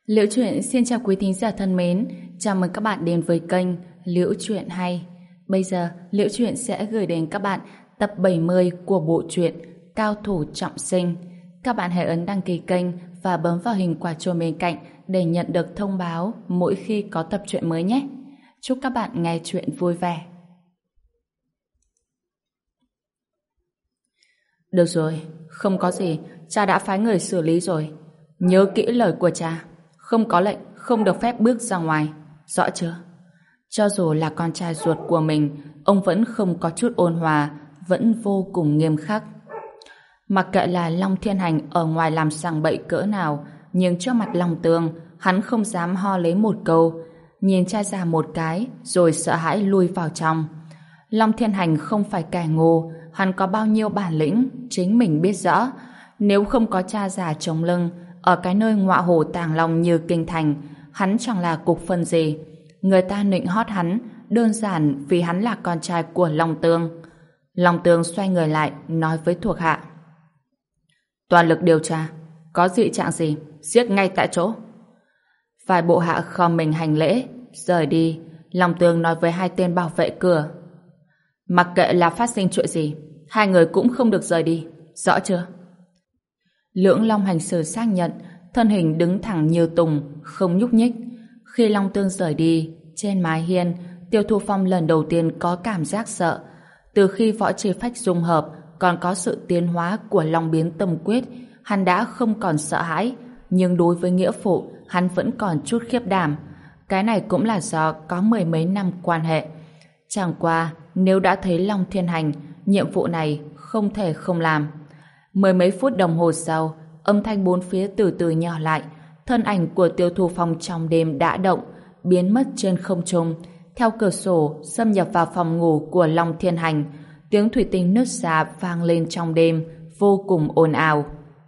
Liễu Chuyện xin chào quý thính giả thân mến, chào mừng các bạn đến với kênh Liễu Chuyện Hay. Bây giờ, Liễu Chuyện sẽ gửi đến các bạn tập 70 của bộ truyện Cao Thủ Trọng Sinh. Các bạn hãy ấn đăng ký kênh và bấm vào hình quả chuông bên cạnh để nhận được thông báo mỗi khi có tập truyện mới nhé. Chúc các bạn nghe chuyện vui vẻ. Được rồi, không có gì, cha đã phái người xử lý rồi. Nhớ kỹ lời của cha. Không có lệnh, không được phép bước ra ngoài. Rõ chưa? Cho dù là con trai ruột của mình, ông vẫn không có chút ôn hòa, vẫn vô cùng nghiêm khắc. Mặc kệ là Long Thiên Hành ở ngoài làm sằng bậy cỡ nào, nhưng trước mặt Long Tường, hắn không dám ho lấy một câu. Nhìn cha già một cái, rồi sợ hãi lui vào trong. Long Thiên Hành không phải kẻ ngu, hắn có bao nhiêu bản lĩnh, chính mình biết rõ. Nếu không có cha già chống lưng, ở cái nơi ngọa hổ tàng long như kinh thành, hắn chẳng là cục phân gì. Người ta nịnh hót hắn, đơn giản vì hắn là con trai của Long Tương. Long Tương xoay người lại, nói với thuộc hạ. Toàn lực điều tra, có dị trạng gì, giết ngay tại chỗ. Vài bộ hạ khom mình hành lễ, rời đi. Long Tương nói với hai tên bảo vệ cửa. Mặc kệ là phát sinh chuyện gì, hai người cũng không được rời đi, rõ chưa? Lưỡng Long hành sử xác nhận, thân hình đứng thẳng như tùng, không nhúc nhích. Khi Long Tương rời đi, trên mái hiên, Tiêu Thu Phong lần đầu tiên có cảm giác sợ. Từ khi võ chi phách dung hợp, còn có sự tiến hóa của Long biến tâm quyết, hắn đã không còn sợ hãi, nhưng đối với nghĩa phụ, hắn vẫn còn chút khiếp đảm. Cái này cũng là do có mười mấy năm quan hệ. Chẳng qua, nếu đã thấy Long Thiên Hành, nhiệm vụ này không thể không làm. Mười mấy phút đồng hồ sau, âm thanh bốn phía từ từ nhỏ lại, thân ảnh của Tiêu Thu Phong trong đêm đã động, biến mất trên không trung, theo cửa sổ xâm nhập vào phòng ngủ của Long Thiên Hành. Tiếng thủy tinh nứt ra vang lên trong đêm, vô cùng ồn ào.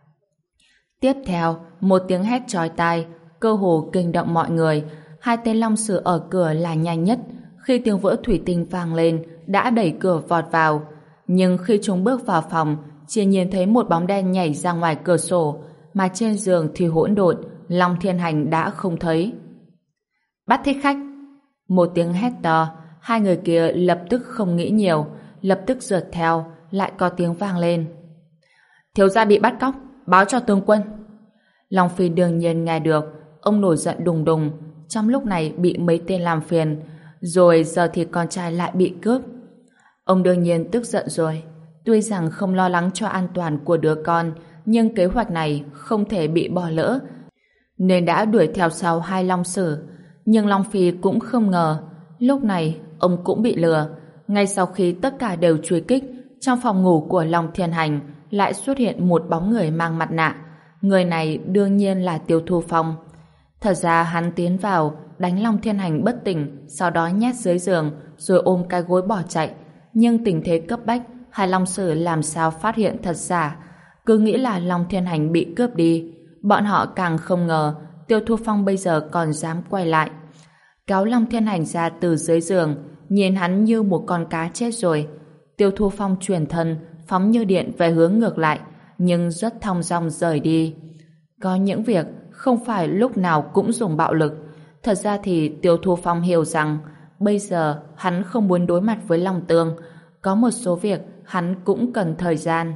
Tiếp theo, một tiếng hét chói tai, cơ hồ kinh động mọi người. Hai tên long sử ở cửa là nhanh nhất. Khi tiếng vỡ thủy tinh vang lên, đã đẩy cửa vọt vào. Nhưng khi chúng bước vào phòng, chỉ nhìn thấy một bóng đen nhảy ra ngoài cửa sổ, mà trên giường thì hỗn độn, Long Thiên Hành đã không thấy. Bắt thích khách! Một tiếng hét to, hai người kia lập tức không nghĩ nhiều, lập tức rượt theo, lại có tiếng vang lên. Thiếu gia bị bắt cóc, báo cho tướng quân. Long Phi đương nhiên nghe được, ông nổi giận đùng đùng, trong lúc này bị mấy tên làm phiền, rồi giờ thì con trai lại bị cướp. Ông đương nhiên tức giận rồi. Tuy rằng không lo lắng cho an toàn của đứa con, nhưng kế hoạch này không thể bị bỏ lỡ, nên đã đuổi theo sau hai long sử. Nhưng Long Phi cũng không ngờ, lúc này ông cũng bị lừa. Ngay sau khi tất cả đều truy kích, trong phòng ngủ của Long Thiên Hành lại xuất hiện một bóng người mang mặt nạ. Người này đương nhiên là Tiêu Thu Phong. Thật ra hắn tiến vào, đánh Long Thiên Hành bất tỉnh, sau đó nhét dưới giường, rồi ôm cái gối bỏ chạy. Nhưng tình thế cấp bách, hai long sử làm sao phát hiện thật giả, cứ nghĩ là Long Thiên Hành bị cướp đi. Bọn họ càng không ngờ Tiêu Thu Phong bây giờ còn dám quay lại, kéo Long Thiên Hành ra từ dưới giường, nhìn hắn như một con cá chết rồi. Tiêu Thu Phong chuyển thân, phóng như điện về hướng ngược lại, nhưng rất thong dong rời đi. Có những việc không phải lúc nào cũng dùng bạo lực. Thật ra thì Tiêu Thu Phong hiểu rằng bây giờ hắn không muốn đối mặt với Long Tương. Có một số việc hắn cũng cần thời gian.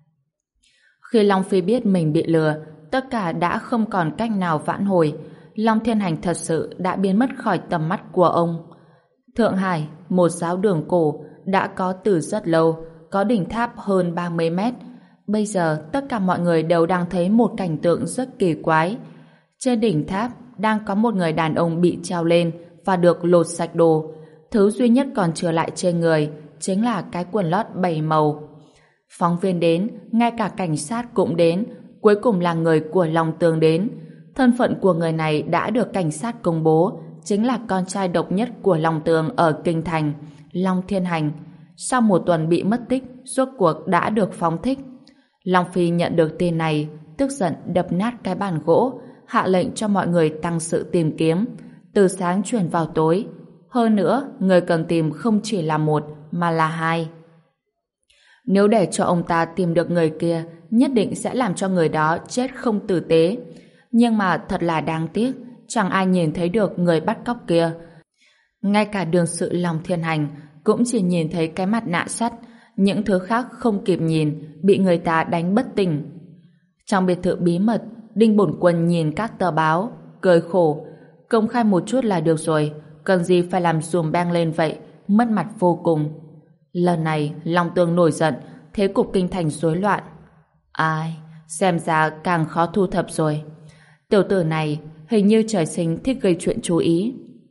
Khi Long Phi biết mình bị lừa, tất cả đã không còn cách nào vãn hồi. Long Thiên Hành thật sự đã biến mất khỏi tầm mắt của ông. Thượng Hải, một giáo đường cổ, đã có từ rất lâu, có đỉnh tháp hơn 30 mét. Bây giờ tất cả mọi người đều đang thấy một cảnh tượng rất kỳ quái. Trên đỉnh tháp đang có một người đàn ông bị treo lên và được lột sạch đồ. Thứ duy nhất còn trở lại trên người chính là cái quần lót 7 màu. Phóng viên đến, ngay cả cảnh sát cũng đến, cuối cùng là người của Long Tường đến. Thân phận của người này đã được cảnh sát công bố, chính là con trai độc nhất của Long Tường ở Kinh Thành, Long Thiên Hành. Sau một tuần bị mất tích, rốt cuộc đã được phóng thích. Long Phi nhận được tin này, tức giận đập nát cái bàn gỗ, hạ lệnh cho mọi người tăng sự tìm kiếm, từ sáng chuyển vào tối. Hơn nữa, người cần tìm không chỉ là một, mà là hai. Nếu để cho ông ta tìm được người kia, nhất định sẽ làm cho người đó chết không tử tế. Nhưng mà thật là đáng tiếc, chẳng ai nhìn thấy được người bắt cóc kia. Ngay cả đương sự Long Thiên Hành cũng chỉ nhìn thấy cái mặt nạ sắt, những thứ khác không kịp nhìn, bị người ta đánh bất tỉnh. Trong biệt thự bí mật, Đinh Bổn Quân nhìn các tờ báo, cười khổ. Công khai một chút là được rồi, cần gì phải làm dùm beng lên vậy, mất mặt vô cùng. Lần này, Long Tương nổi giận, thế cục kinh thành rối loạn. Ai, xem ra càng khó thu thập rồi. Tiểu tử này hình như trời sinh thích gây chuyện chú ý.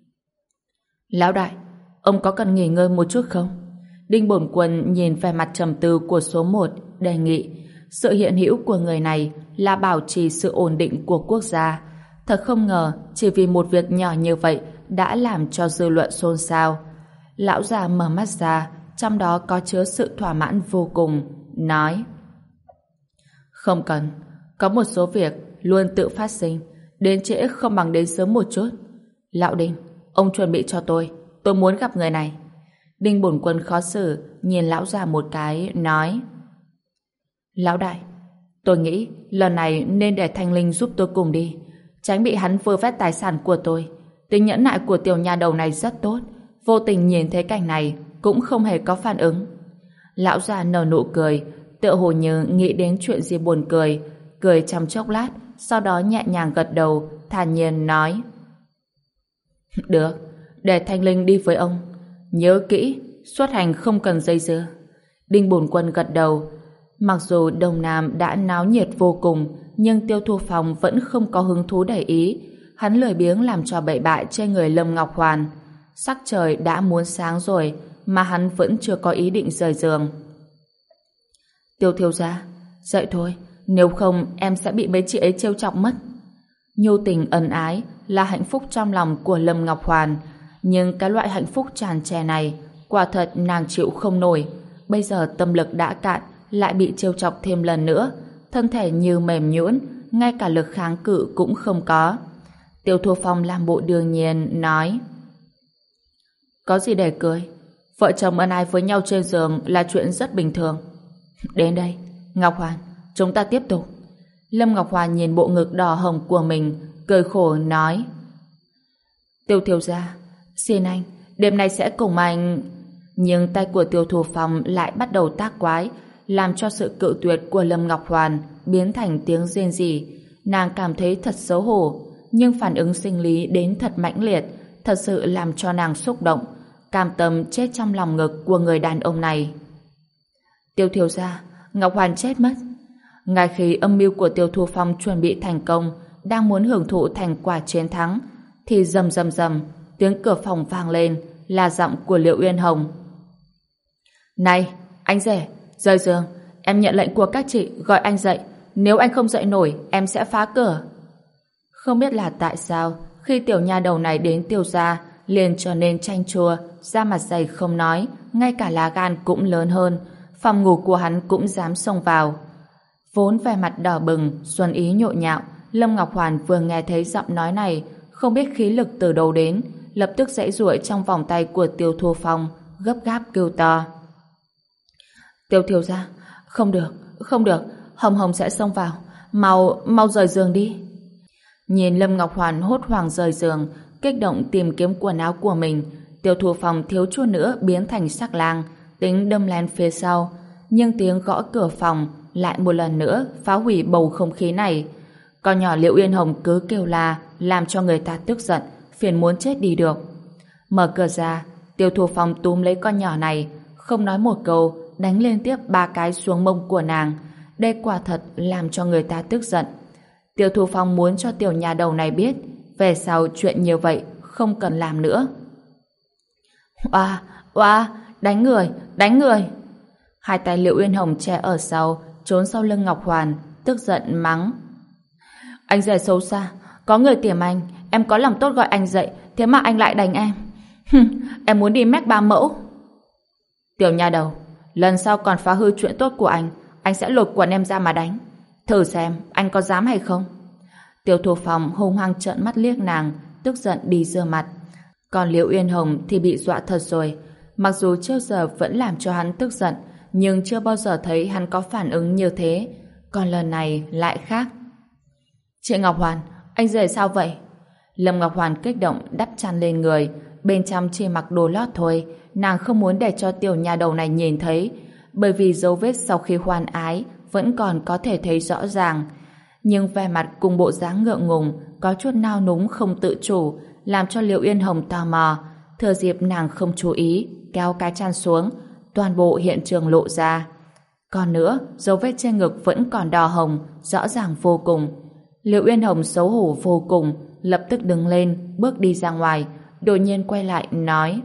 Lão đại, ông có cần nghỉ ngơi một chút không? Đinh Bổn Quân nhìn vẻ mặt trầm tư của số 1, đề nghị. Sự hiện hữu của người này là bảo trì sự ổn định của quốc gia. Thật không ngờ, chỉ vì một việc nhỏ như vậy đã làm cho dư luận xôn xao. Lão già mở mắt ra, trong đó có chứa sự thỏa mãn vô cùng, nói: Không cần, có một số việc luôn tự phát sinh, đến trễ không bằng đến sớm một chút. Lão Đinh, ông chuẩn bị cho tôi muốn gặp người này. Đinh Bổn Quân khó xử, nhìn lão già một cái, nói: Lão đại, tôi nghĩ lần này nên để Thanh Linh giúp tôi cùng đi, tránh bị hắn vơ vét tài sản của tôi. Tính nhẫn nại của tiểu nha đầu này rất tốt, vô tình nhìn thấy cảnh này cũng không hề có phản ứng. Lão già nở nụ cười, tựa hồ như nghĩ đến chuyện gì buồn cười, cười trong chốc lát, sau đó nhẹ nhàng gật đầu, thản nhiên nói: Được, để Thanh Linh đi với ông. Nhớ kỹ, xuất hành không cần dây dưa. Đinh Bổn Quân gật đầu. Mặc dù Đông Nam đã náo nhiệt vô cùng, nhưng Tiêu Thu Phong vẫn không có hứng thú để ý. Hắn lười biếng làm trò bậy bạ trên người Lâm Ngọc Hoàn. Sắc trời đã muốn sáng rồi, mà hắn vẫn chưa có ý định rời giường. Tiêu thiếu gia, dậy thôi, nếu không em sẽ bị mấy chị ấy trêu chọc mất. Nhu tình ân ái là hạnh phúc trong lòng của Lâm Ngọc Hoàn, nhưng cái loại hạnh phúc tràn trề này quả thật nàng chịu không nổi. Bây giờ tâm lực đã cạn, lại bị trêu chọc thêm lần nữa, thân thể như mềm nhũn, ngay cả lực kháng cự cũng không có. Tiêu Thu Phong làm bộ đương nhiên nói: Có gì để cười, vợ chồng ân ái với nhau trên giường là chuyện rất bình thường. Đến đây, Ngọc Hoàn, chúng ta tiếp tục. Lâm Ngọc Hoàn nhìn bộ ngực đỏ hồng của mình, cười khổ nói: Tiêu thiếu gia, xin anh, đêm nay sẽ cùng anh. Nhưng tay của Tiêu Thu Phong lại bắt đầu tác quái, làm cho sự cự tuyệt của Lâm Ngọc Hoàn biến thành tiếng rên rỉ. Nàng cảm thấy thật xấu hổ, nhưng phản ứng sinh lý đến thật mãnh liệt, thật sự làm cho nàng xúc động, cam tâm chết trong lòng ngực của người đàn ông này. Tiêu thiếu gia, Ngọc Hoàn chết mất. Ngay khi âm mưu của Tiêu Thu Phong chuẩn bị thành công, đang muốn hưởng thụ thành quả chiến thắng, thì rầm rầm rầm, tiếng cửa phòng vang lên, là giọng của Liệu Uyên Hồng. Này, anh rể, rời giường, em nhận lệnh của các chị gọi anh dậy, nếu anh không dậy nổi, em sẽ phá cửa. Không biết là tại sao, khi tiểu nha đầu này đến Tiêu gia, liền trở nên chanh chua, da mặt dày không nói, ngay cả lá gan cũng lớn hơn, phòng ngủ của hắn cũng dám xông vào. Vốn vẻ mặt đỏ bừng, xuân ý nhộn nhạo, Lâm Ngọc Hoàn vừa nghe thấy giọng nói này, không biết khí lực từ đâu đến, lập tức giãy giụa trong vòng tay của Tiêu Thu Phong, gấp gáp kêu to. Tiêu thiếu gia, không được, không được, Hồng Hồng sẽ xông vào, mau rời giường đi. Nhìn Lâm Ngọc Hoàn hốt hoảng rời giường, kích động tìm kiếm quần áo của mình, Tiêu Thu Phong thiếu chút nữa biến thành sắc lang, tính đâm len phía sau, nhưng tiếng gõ cửa phòng lại một lần nữa phá hủy bầu không khí này. Con nhỏ Liệu Uyên Hồng cứ kêu la, làm cho người ta tức giận, phiền muốn chết đi được. Mở cửa ra, Tiêu Thu Phong túm lấy con nhỏ này, không nói một câu, đánh liên tiếp 3 cái xuống mông của nàng. Đây quả thật làm cho người ta tức giận. Tiêu Thu Phong muốn cho tiểu nhà đầu này biết, về sau chuyện như vậy không cần làm nữa. Oa, đánh người, đánh người. Hai tay Liệu Uyên Hồng che ở sau, trốn sau lưng Ngọc Hoàn, tức giận mắng: Anh rể xấu xa, có người tiềm anh, em có lòng tốt gọi anh dậy, thế mà anh lại đánh em. Em muốn đi mách ba mẫu. Tiểu nha đầu, lần sau còn phá hư chuyện tốt của anh sẽ lột quần em ra mà đánh. Thử xem anh có dám hay không. Tiêu Thu Phong hung hăng trợn mắt liếc nàng, tức giận đi rửa mặt. Còn Liễu Uyên Hồng thì bị dọa thật rồi. Mặc dù trước giờ vẫn làm cho hắn tức giận, nhưng chưa bao giờ thấy hắn có phản ứng như thế. Còn lần này lại khác. Chị Ngọc Hoàn, anh rể sao vậy? Lâm Ngọc Hoàn kích động đắp chăn lên người, bên trong chỉ mặc đồ lót thôi, nàng không muốn để cho tiểu nhà đầu này nhìn thấy, bởi vì dấu vết sau khi hoan ái vẫn còn có thể thấy rõ ràng. Nhưng vẻ mặt cùng bộ dáng ngượng ngùng, có chút nao núng không tự chủ, làm cho Liệu Yên Hồng tò mò. Thừa dịp nàng không chú ý, kéo cái chăn xuống, toàn bộ hiện trường lộ ra. Còn nữa, dấu vết trên ngực vẫn còn đỏ hồng, rõ ràng vô cùng. Liệu Yên Hồng xấu hổ vô cùng, lập tức đứng lên, bước đi ra ngoài, đột nhiên quay lại, nói: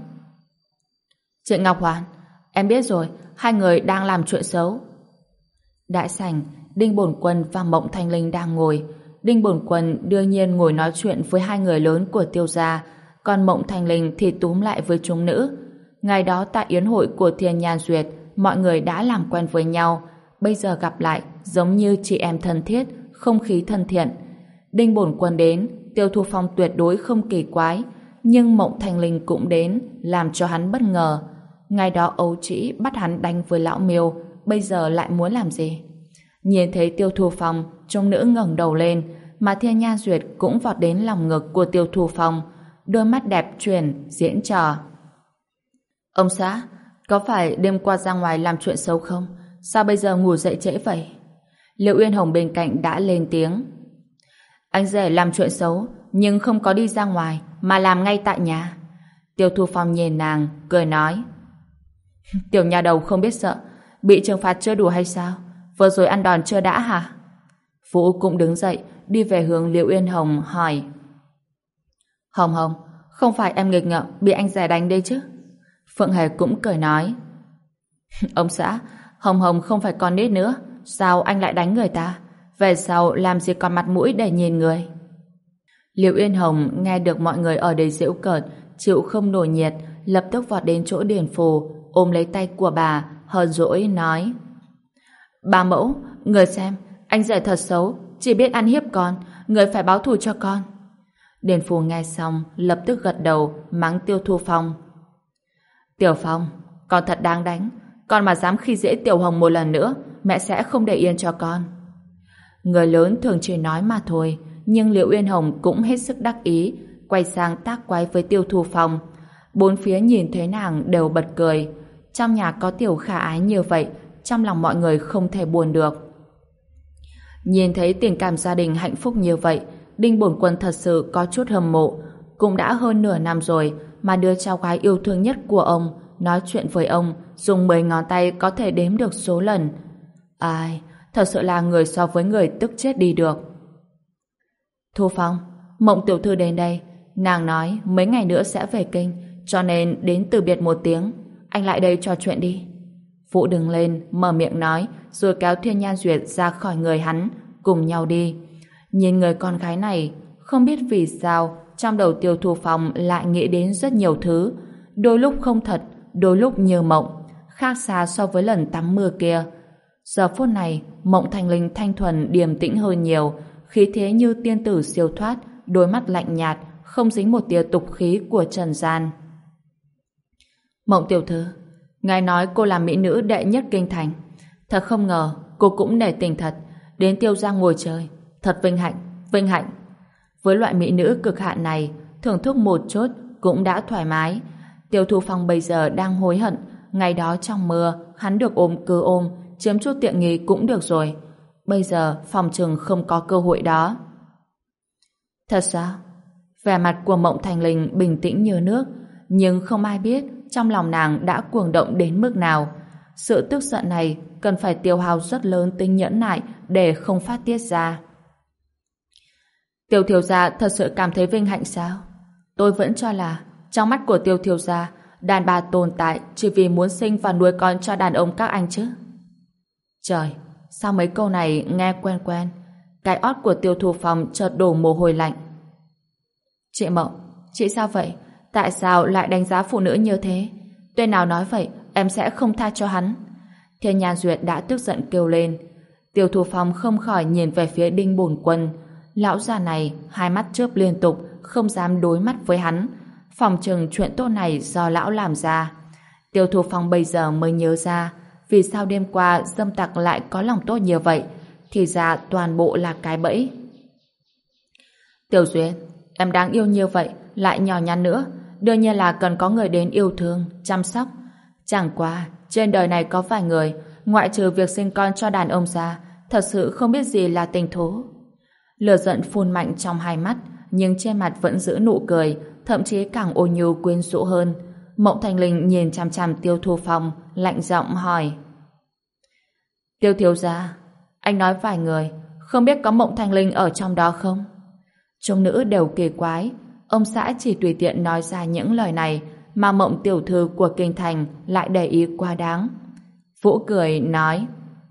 Chị Ngọc Hoàn, em biết rồi, hai người đang làm chuyện xấu. Đại sảnh, Đinh Bổn Quân và Mộng Thanh Linh đang ngồi. Đinh Bổn Quân đương nhiên ngồi nói chuyện với hai người lớn của Tiêu gia, còn Mộng Thanh Linh thì túm lại với chúng nữ. Ngày đó tại yến hội của Thiên Nhan Duyệt, mọi người đã làm quen với nhau, bây giờ gặp lại giống như chị em thân thiết, không khí thân thiện. Đinh Bổn Quân đến, Tiêu Thu Phong tuyệt đối không kỳ quái, nhưng Mộng Thanh Linh cũng đến, làm cho hắn bất ngờ. Ngày đó Âu Trĩ bắt hắn đánh với lão Miêu, bây giờ lại muốn làm gì? Nhìn thấy Tiêu Thu Phong, chúng nữ ngẩng đầu lên, mà Thiên Nhan Duyệt cũng vọt đến lòng ngực của Tiêu Thu Phong, đôi mắt đẹp chuyển, diễn trò. Ông xã, có phải đêm qua ra ngoài làm chuyện xấu không? Sao bây giờ ngủ dậy trễ vậy? Liệu Uyên Hồng bên cạnh đã lên tiếng. Anh rể làm chuyện xấu, nhưng không có đi ra ngoài, mà làm ngay tại nhà. Tiêu Thu Phong nhìn nàng, cười nói. Tiểu nhà đầu không biết sợ, bị trừng phạt chưa đủ hay sao? Vừa rồi ăn đòn chưa đã hả? Vũ cũng đứng dậy, đi về hướng Liệu Uyên Hồng, hỏi. Hồng Hồng, không phải em nghịch ngợm bị anh rể đánh đây chứ? Phượng Hề cũng cười nói. Ông xã, Hồng Hồng không phải con nít nữa, sao anh lại đánh người ta? Về sau làm gì còn mặt mũi để nhìn người? Liệu Uyên Hồng nghe được mọi người ở đây giễu cợt, chịu không nổi nhiệt, lập tức vọt đến chỗ Điền Phù, ôm lấy tay của bà, hờn dỗi nói. Bà mẫu, người xem, anh rể thật xấu, chỉ biết ăn hiếp con, người phải báo thù cho con. Điền Phù nghe xong, lập tức gật đầu, mắng Tiêu Thu Phong. Tiểu Phong, con thật đáng đánh, con mà dám khi dễ Tiểu Hồng một lần nữa, mẹ sẽ không để yên cho con. Người lớn thường chỉ nói mà thôi, nhưng Liệu Uyên Hồng cũng hết sức đắc ý, quay sang tác quái với Tiêu Thu Phong. Bốn phía nhìn thấy nàng đều bật cười. Trong nhà có tiểu khả ái như vậy, trong lòng mọi người không thể buồn được. Nhìn thấy tình cảm gia đình hạnh phúc như vậy, Đinh Bổn Quân thật sự có chút hâm mộ. Cũng đã hơn nửa năm rồi mà đứa cháu gái yêu thương nhất của ông nói chuyện với ông dùng 10 ngón tay có thể đếm được số lần. Ai, thật sự là người so với người tức chết đi được. Thu Phong, Mộng tiểu thư đến đây, nàng nói mấy ngày nữa sẽ về kinh, cho nên đến từ biệt một tiếng, anh lại đây trò chuyện đi. Vũ đứng lên, mở miệng nói, rồi kéo Thiên Nhan Duyệt ra khỏi người hắn, cùng nhau đi. Nhìn người con gái này, không biết vì sao trong đầu Tiêu Thu Phong lại nghĩ đến rất nhiều thứ, đôi lúc không thật, đôi lúc như mộng, khác xa so với lần tắm mưa kia. Giờ phút này, Mộng Thanh Linh thanh thuần điềm tĩnh hơn nhiều, khí thế như tiên tử siêu thoát, đôi mắt lạnh nhạt, không dính một tia tục khí của trần gian. Mộng tiểu thư, ngài nói cô là mỹ nữ đệ nhất kinh thành, thật không ngờ cô cũng nể tình thật, đến Tiêu gia ngồi chơi, thật vinh hạnh, vinh hạnh. Với loại mỹ nữ cực hạn này, thưởng thức một chút cũng đã thoải mái. Tiêu Thu Phong bây giờ đang hối hận, ngày đó trong mưa hắn được ôm cứ ôm, chiếm chút tiện nghi cũng được rồi. Bây giờ phòng chừng không có cơ hội đó. Thật sao? Vẻ mặt của Mộng Thanh Linh bình tĩnh như nước, nhưng không ai biết trong lòng nàng đã cuồng động đến mức nào. Sự tức giận này cần phải tiêu hao rất lớn tính nhẫn nại để không phát tiết ra. Tiêu thiếu gia thật sự cảm thấy vinh hạnh sao? Tôi vẫn cho là trong mắt của Tiêu thiếu gia, đàn bà tồn tại chỉ vì muốn sinh và nuôi con cho đàn ông các anh chứ. Trời, sao mấy câu này nghe quen quen? Cái ót của Tiêu Thu Phong chợt đổ mồ hôi lạnh. Chị Mộng, chị sao vậy? Tại sao lại đánh giá phụ nữ như thế? Tên nào nói vậy, em sẽ không tha cho hắn. Thiên Nhan Duyệt đã tức giận kêu lên. Tiêu Thu Phong không khỏi nhìn về phía Đinh Bổn Quân. Lão già này hai mắt chớp liên tục, không dám đối mắt với hắn. Phòng chừng chuyện tốt này do lão làm ra. Tiêu Thu Phong bây giờ mới nhớ ra vì sao đêm qua dâm tặc lại có lòng tốt như vậy. Thì ra toàn bộ là cái bẫy. Tiểu Duyên, em đáng yêu như vậy, lại nhỏ nhắn nữa, đương nhiên là cần có người đến yêu thương, chăm sóc. Chẳng qua, trên đời này có vài người, ngoại trừ việc sinh con cho đàn ông ra, thật sự không biết gì là tình thú. Lửa giận phun mạnh trong hai mắt, nhưng trên mặt vẫn giữ nụ cười, thậm chí càng ôn nhu quyến rũ hơn. Mộng Thanh Linh nhìn chằm chằm Tiêu Thu Phong, lạnh giọng hỏi: Tiêu thiếu gia, anh nói vài người, không biết có Mộng Thanh Linh ở trong đó không? Chúng nữ đều kỳ quái, ông xã chỉ tùy tiện nói ra những lời này mà Mộng tiểu thư của kinh thành lại để ý quá đáng. Vũ cười nói: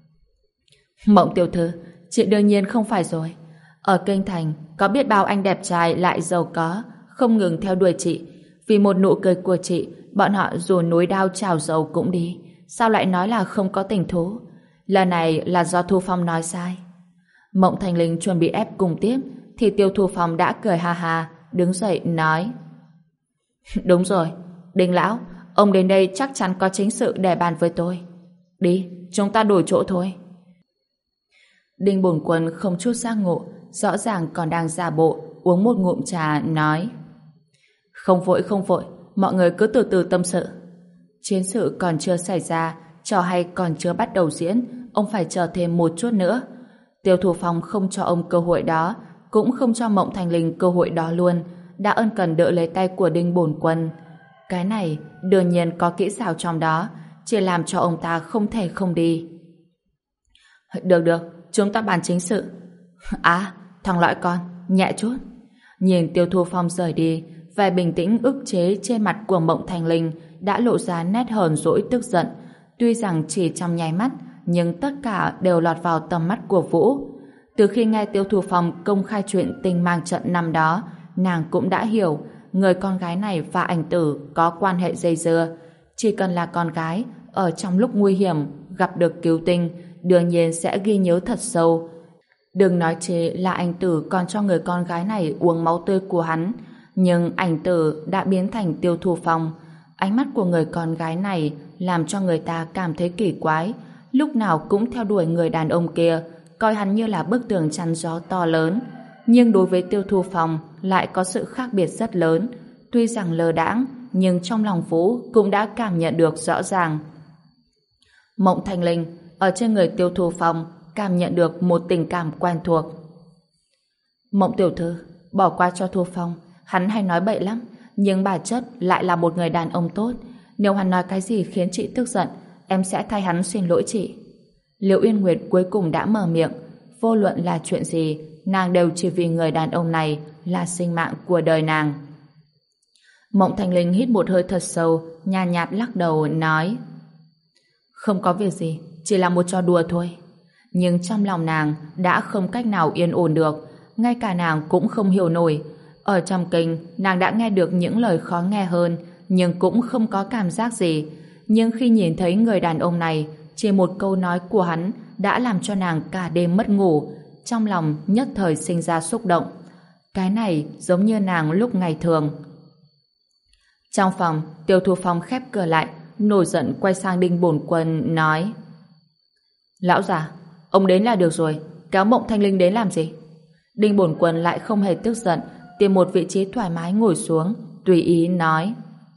Mộng tiểu thư, chị đương nhiên không phải rồi. Ở kinh thành có biết bao anh đẹp trai lại giàu có, không ngừng theo đuổi chị. Vì một nụ cười của chị, bọn họ dù núi đao trào dầu cũng đi. Sao lại nói là không có tình thú? Lần này là do Thu Phong nói sai. Mộng Thanh Linh chuẩn bị ép cùng tiếp, thì Tiêu Thu Phong đã cười ha ha, đứng dậy nói: Đúng rồi, Đinh lão, ông đến đây chắc chắn có chính sự để bàn với tôi. Đi, chúng ta đổi chỗ thôi. Đinh Bổn Quân không chút giác ngộ, rõ ràng còn đang giả bộ uống một ngụm trà, nói: Không vội, mọi người cứ từ từ tâm sự. Chiến sự còn chưa xảy ra, trò hay còn chưa bắt đầu diễn, ông phải chờ thêm một chút nữa. Tiêu Thu Phong không cho ông cơ hội đó, cũng không cho Mộng Thanh Linh cơ hội đó luôn, đã ân cần đỡ lấy tay của Đinh Bổn Quân. Cái này đương nhiên có kỹ xảo trong đó, chỉ làm cho ông ta không thể không đi. Được, chúng ta bàn chính sự. À, thằng lõi con, nhẹ chút. Nhìn Tiêu Thu Phong rời đi, vẻ bình tĩnh ức chế trên mặt của Mộng Thanh Linh đã lộ ra nét hờn dỗi tức giận. Tuy rằng chỉ trong nháy mắt, nhưng tất cả đều lọt vào tầm mắt của Vũ. Từ khi nghe Tiêu Thu Phong công khai chuyện tình mang trận năm đó, nàng cũng đã hiểu người con gái này và ảnh tử có quan hệ dây dưa. Chỉ cần là con gái, ở trong lúc nguy hiểm gặp được cứu tinh, đương nhiên sẽ ghi nhớ thật sâu. Đừng nói chế là ảnh tử còn cho người con gái này uống máu tươi của hắn, nhưng ảnh tử đã biến thành Tiêu Thu Phong. Ánh mắt của người con gái này làm cho người ta cảm thấy kỳ quái, lúc nào cũng theo đuổi người đàn ông kia, coi hắn như là bức tường chắn gió to lớn. Nhưng đối với Tiêu Thu Phong lại có sự khác biệt rất lớn. Tuy rằng lơ đãng, nhưng trong lòng Vũ cũng đã cảm nhận được rõ ràng. Mộng Thanh Linh ở trên người Tiêu Thu Phong cảm nhận được một tình cảm quen thuộc. Mộng tiểu thư, bỏ qua cho Thu Phong, hắn hay nói bậy lắm, nhưng bản chất lại là một người đàn ông tốt. Nếu hắn nói cái gì khiến chị tức giận, em sẽ thay hắn xin lỗi chị. Liễu Uyên Nguyệt cuối cùng đã mở miệng. Vô luận là chuyện gì, nàng đều chỉ vì người đàn ông này là sinh mạng của đời nàng. Mộng Thanh Linh hít một hơi thật sâu, nhàn nhạt lắc đầu nói: Không có việc gì, chỉ là một trò đùa thôi. Nhưng trong lòng nàng đã không cách nào yên ổn được, ngay cả nàng cũng không hiểu nổi. Ở trong kinh, nàng đã nghe được những lời khó nghe hơn, nhưng cũng không có cảm giác gì. Nhưng khi nhìn thấy người đàn ông này, chỉ một câu nói của hắn đã làm cho nàng cả đêm mất ngủ, trong lòng nhất thời sinh ra xúc động. Cái này giống như nàng lúc ngày thường. Trong phòng, Tiêu Thu Phong khép cửa lại, nổi giận quay sang Đinh Bổn Quân nói: Lão già, ông đến là được rồi, kéo Mộng Thanh Linh đến làm gì? Đinh Bổn Quân lại không hề tức giận, tìm một vị trí thoải mái ngồi xuống, tùy ý nói: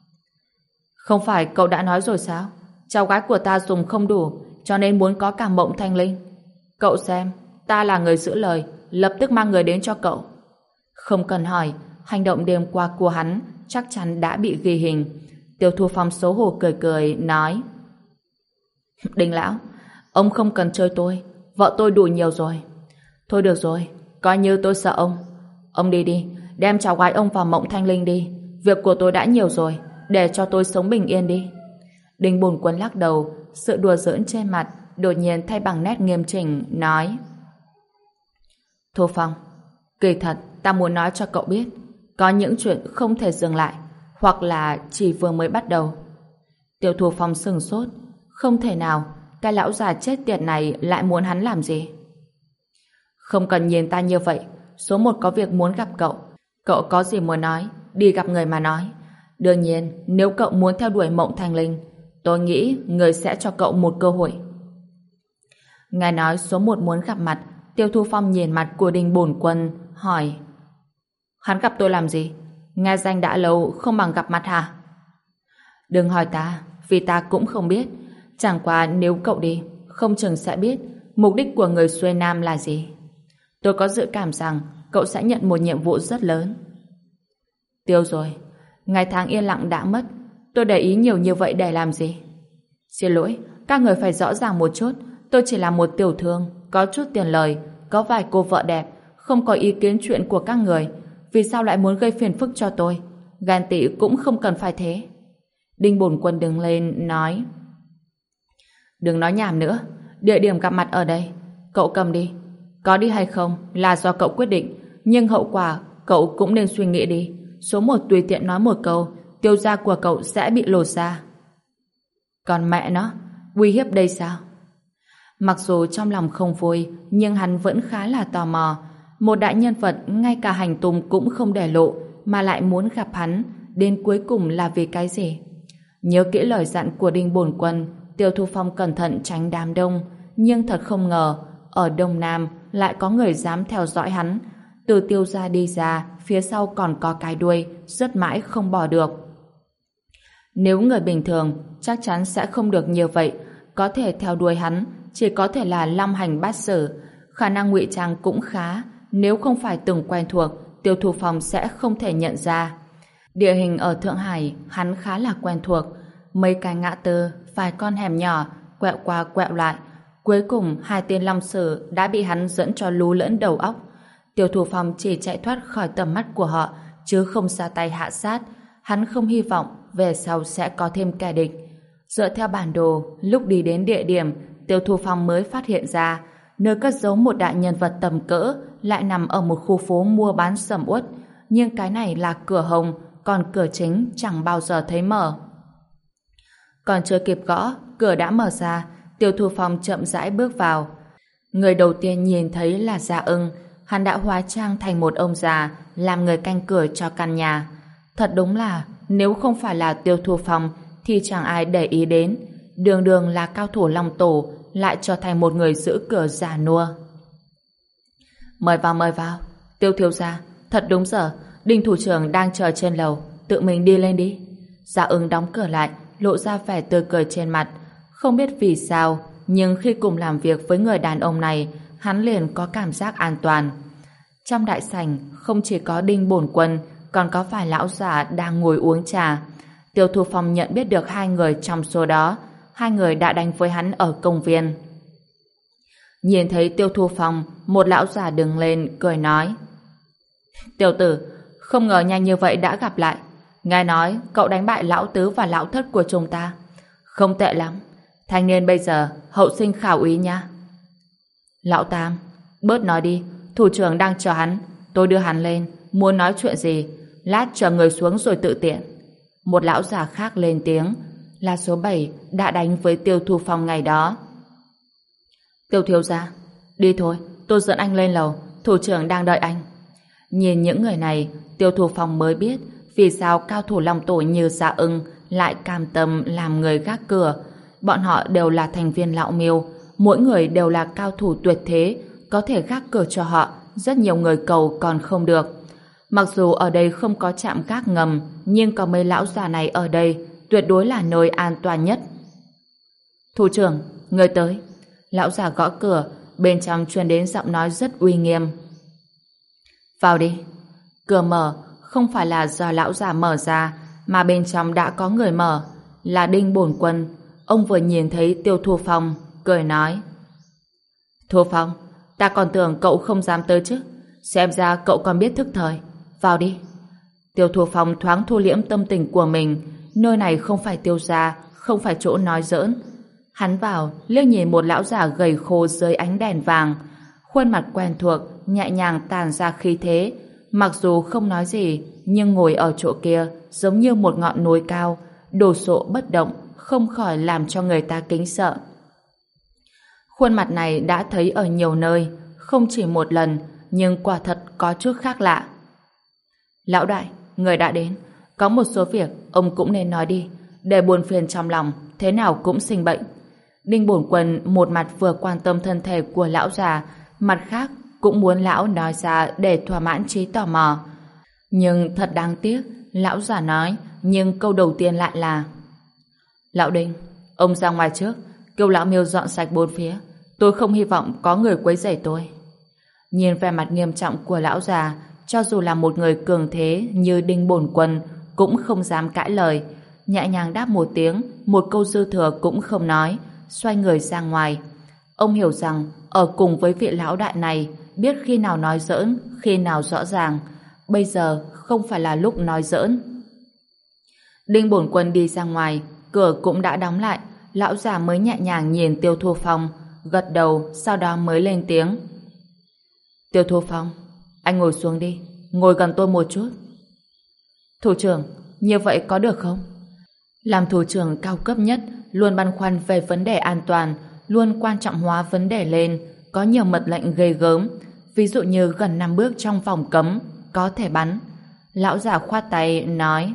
Không phải cậu đã nói rồi sao? Cháu gái của ta dùng không đủ, cho nên muốn có cả Mộng Thanh Linh. Cậu xem, ta là người giữ lời, lập tức mang người đến cho cậu. Không cần hỏi, hành động đêm qua của hắn chắc chắn đã bị ghi hình. Tiêu Thu Phong xấu hổ cười cười nói: Đinh lão, ông không cần chơi tôi, vợ tôi đủ nhiều rồi. Thôi được rồi, coi như tôi sợ ông. Ông đi đi, đem cháu gái ông vào Mộng Thanh Linh đi. Việc của tôi đã nhiều rồi, để cho tôi sống bình yên đi. Đinh Bổn Quân lắc đầu, sự đùa giỡn trên mặt đột nhiên thay bằng nét nghiêm chỉnh nói: Thu Phong, kỳ thật ta muốn nói cho cậu biết, có những chuyện không thể dừng lại, hoặc là chỉ vừa mới bắt đầu. Tiêu Thu Phong sừng sốt, không thể nào, cái lão già chết tiệt này lại muốn hắn làm gì? Không cần nhìn ta như vậy, số một có việc muốn gặp cậu. Cậu có gì muốn nói, đi gặp người mà nói. Đương nhiên, nếu cậu muốn theo đuổi Mộng Thanh Linh, tôi nghĩ người sẽ cho cậu một cơ hội. Nghe nói số một muốn gặp mặt, Tiêu Thu Phong nhìn mặt của Đinh Bổn Quân, hỏi: Hắn gặp tôi làm gì? Nghe danh đã lâu không bằng gặp mặt hả? Đừng hỏi ta, vì ta cũng không biết. Chẳng qua nếu cậu đi, không chừng sẽ biết mục đích của người xuôi nam là gì. Tôi có dự cảm rằng cậu sẽ nhận một nhiệm vụ rất lớn. Tiêu rồi, ngày tháng yên lặng đã mất, tôi để ý nhiều như vậy để làm gì? Xin lỗi, các người phải rõ ràng một chút, tôi chỉ là một tiểu thương, có chút tiền lời, có vài cô vợ đẹp, không có ý kiến chuyện của các người. Vì sao lại muốn gây phiền phức cho tôi? Ghen tị cũng không cần phải thế. Đinh Bổn Quân đứng lên nói: Đừng nói nhảm nữa, địa điểm gặp mặt ở đây, cậu cầm đi. Có đi hay không là do cậu quyết định, nhưng hậu quả cậu cũng nên suy nghĩ đi. Số một tùy tiện nói một câu, Tiêu gia của cậu sẽ bị lột ra. Còn mẹ nó, uy hiếp đây sao? Mặc dù trong lòng không vui, nhưng hắn vẫn khá là tò mò. Một đại nhân vật ngay cả hành tung cũng không để lộ, mà lại muốn gặp hắn, đến cuối cùng là vì cái gì? Nhớ kỹ lời dặn của Đinh Bổn Quân, Tiêu Thu Phong cẩn thận tránh đám đông, nhưng thật không ngờ, ở Đông Nam lại có người dám theo dõi hắn. Từ Tiêu gia đi ra, phía sau còn có cái đuôi, rất mãi không bỏ được. Nếu người bình thường, chắc chắn sẽ không được như vậy. Có thể theo đuôi hắn, chỉ có thể là long hành bát sử. Khả năng ngụy trang cũng khá, nếu không phải từng quen thuộc, Tiêu Thu Phong sẽ không thể nhận ra. Địa hình ở Thượng Hải hắn khá là quen thuộc, mấy cái ngã tư, vài con hẻm nhỏ, quẹo qua quẹo lại. Cuối cùng hai tên long sử đã bị hắn dẫn cho lú lẫn đầu óc. Tiêu Thu Phong chỉ chạy thoát khỏi tầm mắt của họ, chứ không ra tay hạ sát. Hắn không hy vọng về sau sẽ có thêm kẻ địch. Dựa theo bản đồ, lúc đi đến địa điểm, Tiêu Thu Phong mới phát hiện ra nơi cất giấu một đại nhân vật tầm cỡ lại nằm ở một khu phố mua bán sầm uất, nhưng cái này là cửa hồng, còn cửa chính chẳng bao giờ thấy mở. Còn chưa kịp gõ, cửa đã mở ra. Tiêu Thu Phong chậm rãi bước vào. Người đầu tiên nhìn thấy là Gia Ưng. Hắn đã hóa trang thành một ông già, làm người canh cửa cho căn nhà. Thật đúng là nếu không phải là Tiêu Thu Phong thì chẳng ai để ý đến. Đường đường là cao thủ Long Tổ, lại trở thành một người giữ cửa già nua. Mời vào. Tiêu thiếu gia, thật đúng giờ, Đinh thủ trưởng đang chờ trên lầu, tự mình đi lên đi. Gia Ưng đóng cửa lại, lộ ra vẻ tươi cười trên mặt. Không biết vì sao, nhưng khi cùng làm việc với người đàn ông này, hắn liền có cảm giác an toàn. Trong đại sảnh không chỉ có Đinh Bổn Quân, còn có vài lão già đang ngồi uống trà. Tiêu Thu Phong nhận biết được hai người trong số đó. Hai người đã đánh với hắn ở công viên. Nhìn thấy Tiêu Thu Phong, một lão già đứng lên cười nói: Tiểu tử, không ngờ nhanh như vậy đã gặp lại. Nghe nói cậu đánh bại lão tứ và lão thất của chúng ta. Không tệ lắm. Thanh niên bây giờ hậu sinh khảo úy nha. Lão Tam, bớt nói đi, thủ trưởng đang chờ hắn. Tôi đưa hắn lên, muốn nói chuyện gì, lát chờ người xuống rồi tự tiện. Một lão già khác lên tiếng, là số 7 đã đánh với Tiêu Thu Phong ngày đó. Tiêu thiếu gia, đi thôi, tôi dẫn anh lên lầu, thủ trưởng đang đợi anh. Nhìn những người này, Tiêu Thu Phong mới biết vì sao cao thủ Long Tổ như Gia Ưng lại cam tâm làm người gác cửa. Bọn họ đều là thành viên Lão Miêu, mỗi người đều là cao thủ tuyệt thế, có thể gác cửa cho họ, rất nhiều người cầu còn không được. Mặc dù ở đây không có trạm gác ngầm, nhưng có mấy lão già này ở đây, tuyệt đối là nơi an toàn nhất. Thủ trưởng, người tới. Lão già gõ cửa, bên trong truyền đến giọng nói rất uy nghiêm. Vào đi. Cửa mở, không phải là do lão già mở ra, mà bên trong đã có người mở, là Đinh Bổn Quân. Ông vừa nhìn thấy Tiêu Thu Phong, cười nói: Thu Phong, ta còn tưởng cậu không dám tới chứ, xem ra cậu còn biết thức thời. Vào đi. Tiêu Thu Phong thoáng thu liễm tâm tình của mình, nơi này không phải Tiêu gia, không phải chỗ nói giỡn. Hắn vào, liếc nhìn một lão già gầy khô dưới ánh đèn vàng, khuôn mặt quen thuộc, nhẹ nhàng tàn ra khí thế. Mặc dù không nói gì, nhưng ngồi ở chỗ kia giống như một ngọn núi cao, đồ sộ bất động, không khỏi làm cho người ta kính sợ. Khuôn mặt này đã thấy ở nhiều nơi, không chỉ một lần, nhưng quả thật có chút khác lạ. Lão đại, người đã đến, có một số việc ông cũng nên nói đi, để buồn phiền trong lòng, thế nào cũng sinh bệnh. Đinh Bổn Quân một mặt vừa quan tâm thân thể của lão già, mặt khác cũng muốn lão nói ra để thỏa mãn trí tò mò. Nhưng thật đáng tiếc, lão già nói, nhưng câu đầu tiên lại là: Lão Đinh, ông ra ngoài trước, kêu lão Miêu dọn sạch bốn phía. Tôi không hy vọng có người quấy rầy tôi. Nhìn vẻ mặt nghiêm trọng của lão già, cho dù là một người cường thế như Đinh Bổn Quân cũng không dám cãi lời, nhẹ nhàng đáp một tiếng, một câu dư thừa cũng không nói, xoay người ra ngoài. Ông hiểu rằng ở cùng với vị lão đại này, biết khi nào nói giỡn, khi nào rõ ràng. Bây giờ không phải là lúc nói giỡn. Đinh Bổn Quân đi ra ngoài, cửa cũng đã đóng lại. Lão già mới nhẹ nhàng nhìn Tiêu Thu Phong, gật đầu, sau đó mới lên tiếng: Tiêu Thu Phong, anh ngồi xuống đi, ngồi gần tôi một chút. Thủ trưởng, như vậy có được không? Làm thủ trưởng cao cấp nhất, luôn băn khoăn về vấn đề an toàn, luôn quan trọng hóa vấn đề lên, có nhiều mật lệnh ghê gớm, ví dụ như gần 5 bước trong vòng cấm, có thể bắn. Lão già khoát tay, nói: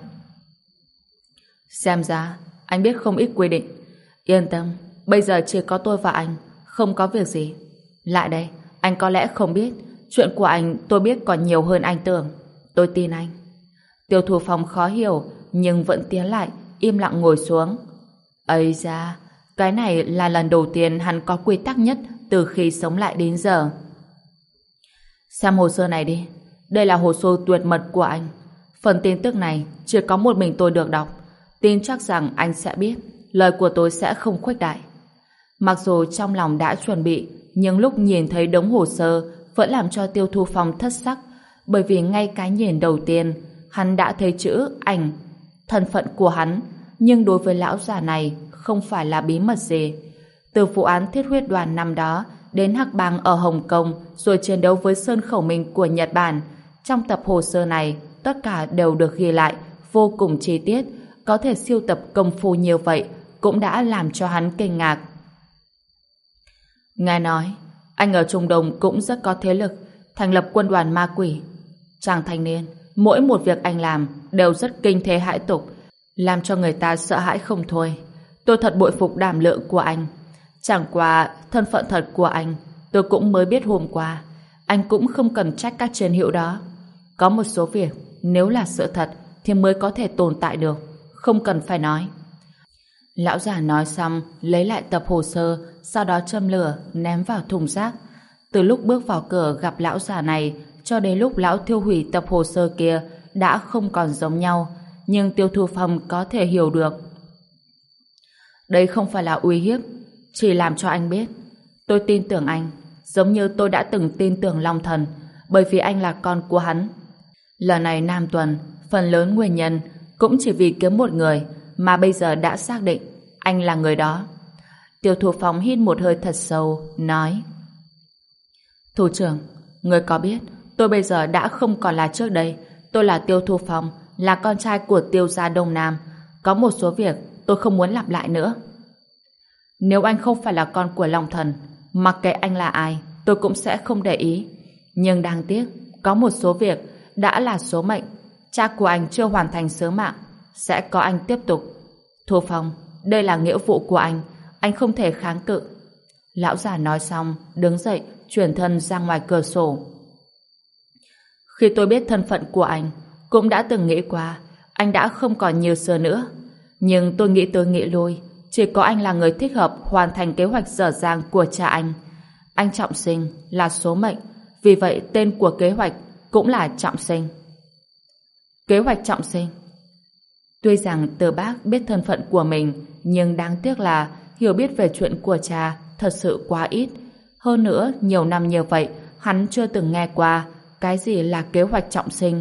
Xem ra, anh biết không ít quy định. Yên tâm, bây giờ chỉ có tôi và anh, không có việc gì. Lại đây, anh có lẽ không biết, chuyện của anh tôi biết còn nhiều hơn anh tưởng. Tôi tin anh. Tiêu Thu Phong khó hiểu, nhưng vẫn tiến lại, im lặng ngồi xuống. Ây da, cái này là lần đầu tiên hắn có quy tắc nhất từ khi sống lại đến giờ. Xem hồ sơ này đi. Đây là hồ sơ tuyệt mật của anh. Phần tin tức này chỉ có một mình tôi được đọc. Tin chắc rằng anh sẽ biết lời của tôi sẽ không khuếch đại. Mặc dù trong lòng đã chuẩn bị, nhưng lúc nhìn thấy đống hồ sơ vẫn làm cho Tiêu Thu Phong thất sắc, bởi vì ngay cái nhìn đầu tiên hắn đã thấy chữ ảnh, thân phận của hắn, nhưng đối với lão già này không phải là bí mật gì. Từ vụ án Thiết Huyết Đoàn năm đó đến Hắc Bang ở Hồng Kông, rồi chiến đấu với Sơn Khẩu Minh của Nhật Bản, trong tập hồ sơ này tất cả đều được ghi lại vô cùng chi tiết. Có thể siêu tập công phu như vậy cũng đã làm cho hắn kinh ngạc. Nghe nói anh ở Trung Đông cũng rất có thế lực, thành lập quân đoàn ma quỷ. Chàng thanh niên, mỗi một việc anh làm đều rất kinh thế hãi tục, làm cho người ta sợ hãi không thôi. Tôi thật bội phục đảm lượng của anh. Chẳng qua thân phận thật của anh tôi cũng mới biết hôm qua. Anh cũng không cần trách các chiến hữu đó. Có một số việc nếu là sự thật thì mới có thể tồn tại được, không cần phải nói. Lão già nói xong, lấy lại tập hồ sơ, sau đó châm lửa, ném vào thùng rác. Từ lúc bước vào cửa gặp lão già này, cho đến lúc lão thiêu hủy tập hồ sơ kia, đã không còn giống nhau, nhưng Tiêu Thu Phong có thể hiểu được. Đây không phải là uy hiếp, chỉ làm cho anh biết. Tôi tin tưởng anh, giống như tôi đã từng tin tưởng Long Thần, bởi vì anh là con của hắn. Lần này Nam Tuần, phần lớn nguyên nhân cũng chỉ vì kiếm một người, mà bây giờ đã xác định anh là người đó. Tiêu Thu Phong hít một hơi thật sâu, nói: Thủ trưởng, người có biết tôi bây giờ đã không còn là trước đây. Tôi là Tiêu Thu Phong, là con trai của Tiêu gia Đông Nam. Có một số việc tôi không muốn lặp lại nữa. Nếu anh không phải là con của Long Thần, mặc kệ anh là ai, tôi cũng sẽ không để ý. Nhưng đáng tiếc, có một số việc đã là số mệnh. Cha của anh chưa hoàn thành sứ mạng, sẽ có anh tiếp tục. Thu Phong, đây là nghĩa vụ của anh không thể kháng cự. Lão già nói xong, đứng dậy, chuyển thân ra ngoài cửa sổ. Khi tôi biết thân phận của anh, cũng đã từng nghĩ qua, anh đã không còn như xưa nữa. Nhưng tôi nghĩ lui, chỉ có anh là người thích hợp hoàn thành kế hoạch dở dang của cha anh. Anh trọng sinh là số mệnh, vì vậy tên của kế hoạch cũng là trọng sinh. Kế hoạch trọng sinh. Tuy rằng Từ Bác biết thân phận của mình, nhưng đáng tiếc là hiểu biết về chuyện của cha thật sự quá ít. Hơn nữa, nhiều năm như vậy, hắn chưa từng nghe qua cái gì là kế hoạch trọng sinh.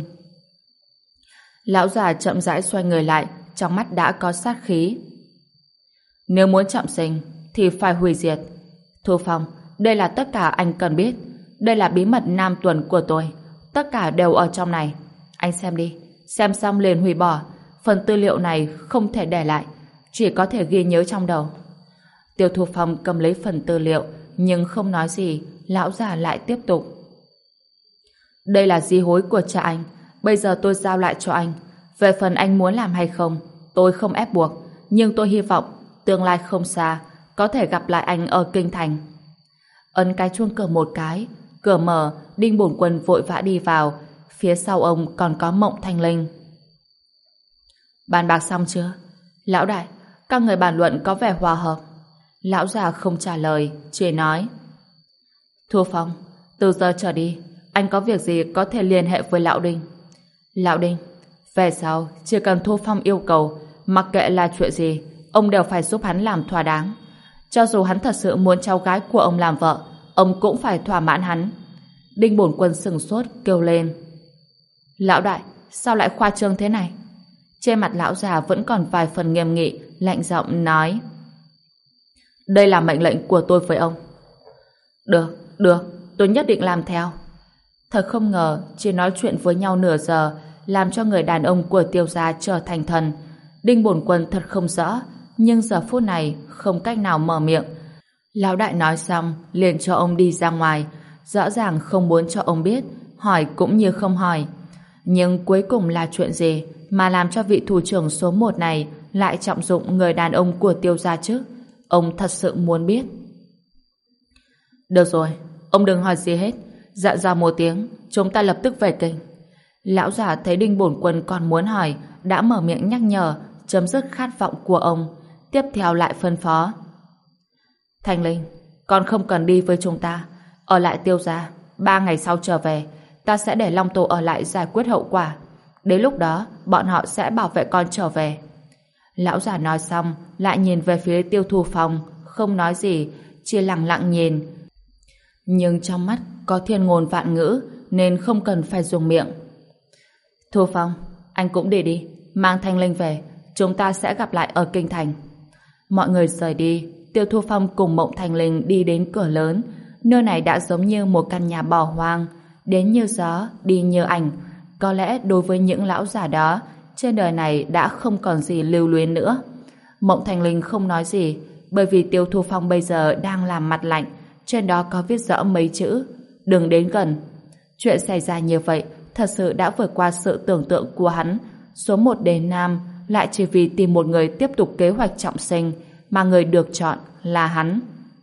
Lão già chậm rãi xoay người lại, trong mắt đã có sát khí. Nếu muốn trọng sinh, thì phải hủy diệt. Thu Phong, đây là tất cả anh cần biết. Đây là bí mật Nam Tuần của tôi. Tất cả đều ở trong này. Anh xem đi. Xem xong liền hủy bỏ. Phần tư liệu này không thể để lại, chỉ có thể ghi nhớ trong đầu. Tiêu Thu Phong cầm lấy phần tư liệu, nhưng không nói gì. Lão già lại tiếp tục. Đây là di hối của cha anh. Bây giờ tôi giao lại cho anh. Về phần anh muốn làm hay không, tôi không ép buộc. Nhưng tôi hy vọng tương lai không xa có thể gặp lại anh ở Kinh Thành. Ấn cái chuông cửa một cái, cửa mở, Đinh Bổn Quân vội vã đi vào. Phía sau ông còn có Mộng Thanh Linh. Bàn bạc xong chưa? Lão đại, các người bàn luận có vẻ hòa hợp. Lão già không trả lời, chỉ nói: Thu Phong, từ giờ trở đi, anh có việc gì có thể liên hệ với Lão Đinh. Lão Đinh, về sau, chỉ cần Thu Phong yêu cầu, mặc kệ là chuyện gì, ông đều phải giúp hắn làm thỏa đáng. Cho dù hắn thật sự muốn cháu gái của ông làm vợ, ông cũng phải thỏa mãn hắn. Đinh Bổn Quân sững sốt kêu lên: Lão đại, sao lại khoa trương thế này? Trên mặt lão già vẫn còn vài phần nghiêm nghị, lạnh giọng nói: Đây là mệnh lệnh của tôi với ông. Được, tôi nhất định làm theo. Thật không ngờ, chỉ nói chuyện với nhau nửa giờ, làm cho người đàn ông của Tiêu gia trở thành thần. Đinh Bổn Quân thật không rõ, nhưng giờ phút này không cách nào mở miệng. Lão đại nói xong, liền cho ông đi ra ngoài, rõ ràng không muốn cho ông biết, hỏi cũng như không hỏi. Nhưng cuối cùng là chuyện gì mà làm cho vị thủ trưởng số 1 này lại trọng dụng người đàn ông của Tiêu gia chứ? Ông thật sự muốn biết. Được rồi, ông đừng hỏi gì hết, dặn dò một tiếng, chúng ta lập tức về kinh. Lão già thấy Đinh Bổn Quân còn muốn hỏi, đã mở miệng nhắc nhở, chấm dứt khát vọng của ông. Tiếp theo lại phân phó: Thanh Linh, con không cần đi với chúng ta, ở lại Tiêu gia. 3 ngày sau trở về, ta sẽ để Long Tổ ở lại giải quyết hậu quả. Đến lúc đó, bọn họ sẽ bảo vệ con trở về. Lão già nói xong, lại nhìn về phía Tiêu Thu Phong, không nói gì, chỉ lặng lặng nhìn. Nhưng trong mắt có thiên ngôn vạn ngữ, nên không cần phải dùng miệng. Thu Phong, anh cũng đi, mang Thanh Linh về, chúng ta sẽ gặp lại ở kinh thành. Mọi người rời đi, Tiêu Thu Phong cùng Mộng Thanh Linh đi đến cửa lớn. Nơi này đã giống như một căn nhà bỏ hoang, đến như gió, đi như ảnh. Có lẽ đối với những lão già đó, trên đời này đã không còn gì lưu luyến nữa. Mộng Thanh Linh không nói gì, bởi vì Tiêu Thu Phong bây giờ đang làm mặt lạnh, trên đó có viết rõ mấy chữ: Đừng đến gần. Chuyện xảy ra như vậy thật sự đã vượt qua sự tưởng tượng của hắn. Số 1 đến Nam lại chỉ vì tìm một người tiếp tục kế hoạch trọng sinh, mà người được chọn là hắn.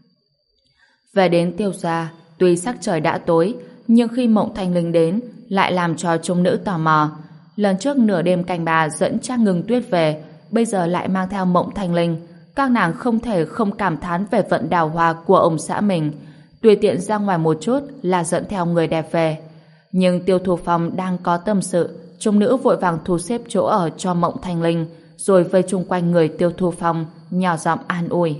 Về đến Tiêu gia, tuy sắc trời đã tối, nhưng khi Mộng Thanh Linh đến lại làm cho chúng nữ tò mò. Lần trước nửa đêm canh bà dẫn Trác Ngưng Tuyết về, bây giờ lại mang theo Mộng Thanh Linh. Các nàng không thể không cảm thán về vận đào hoa của ông xã mình. Tùy tiện ra ngoài một chút là dẫn theo người đẹp về. Nhưng Tiêu Thu Phong đang có tâm sự, chúng nữ vội vàng thu xếp chỗ ở cho Mộng Thanh Linh, rồi vây chung quanh người Tiêu Thu Phong, nhỏ giọng an ủi.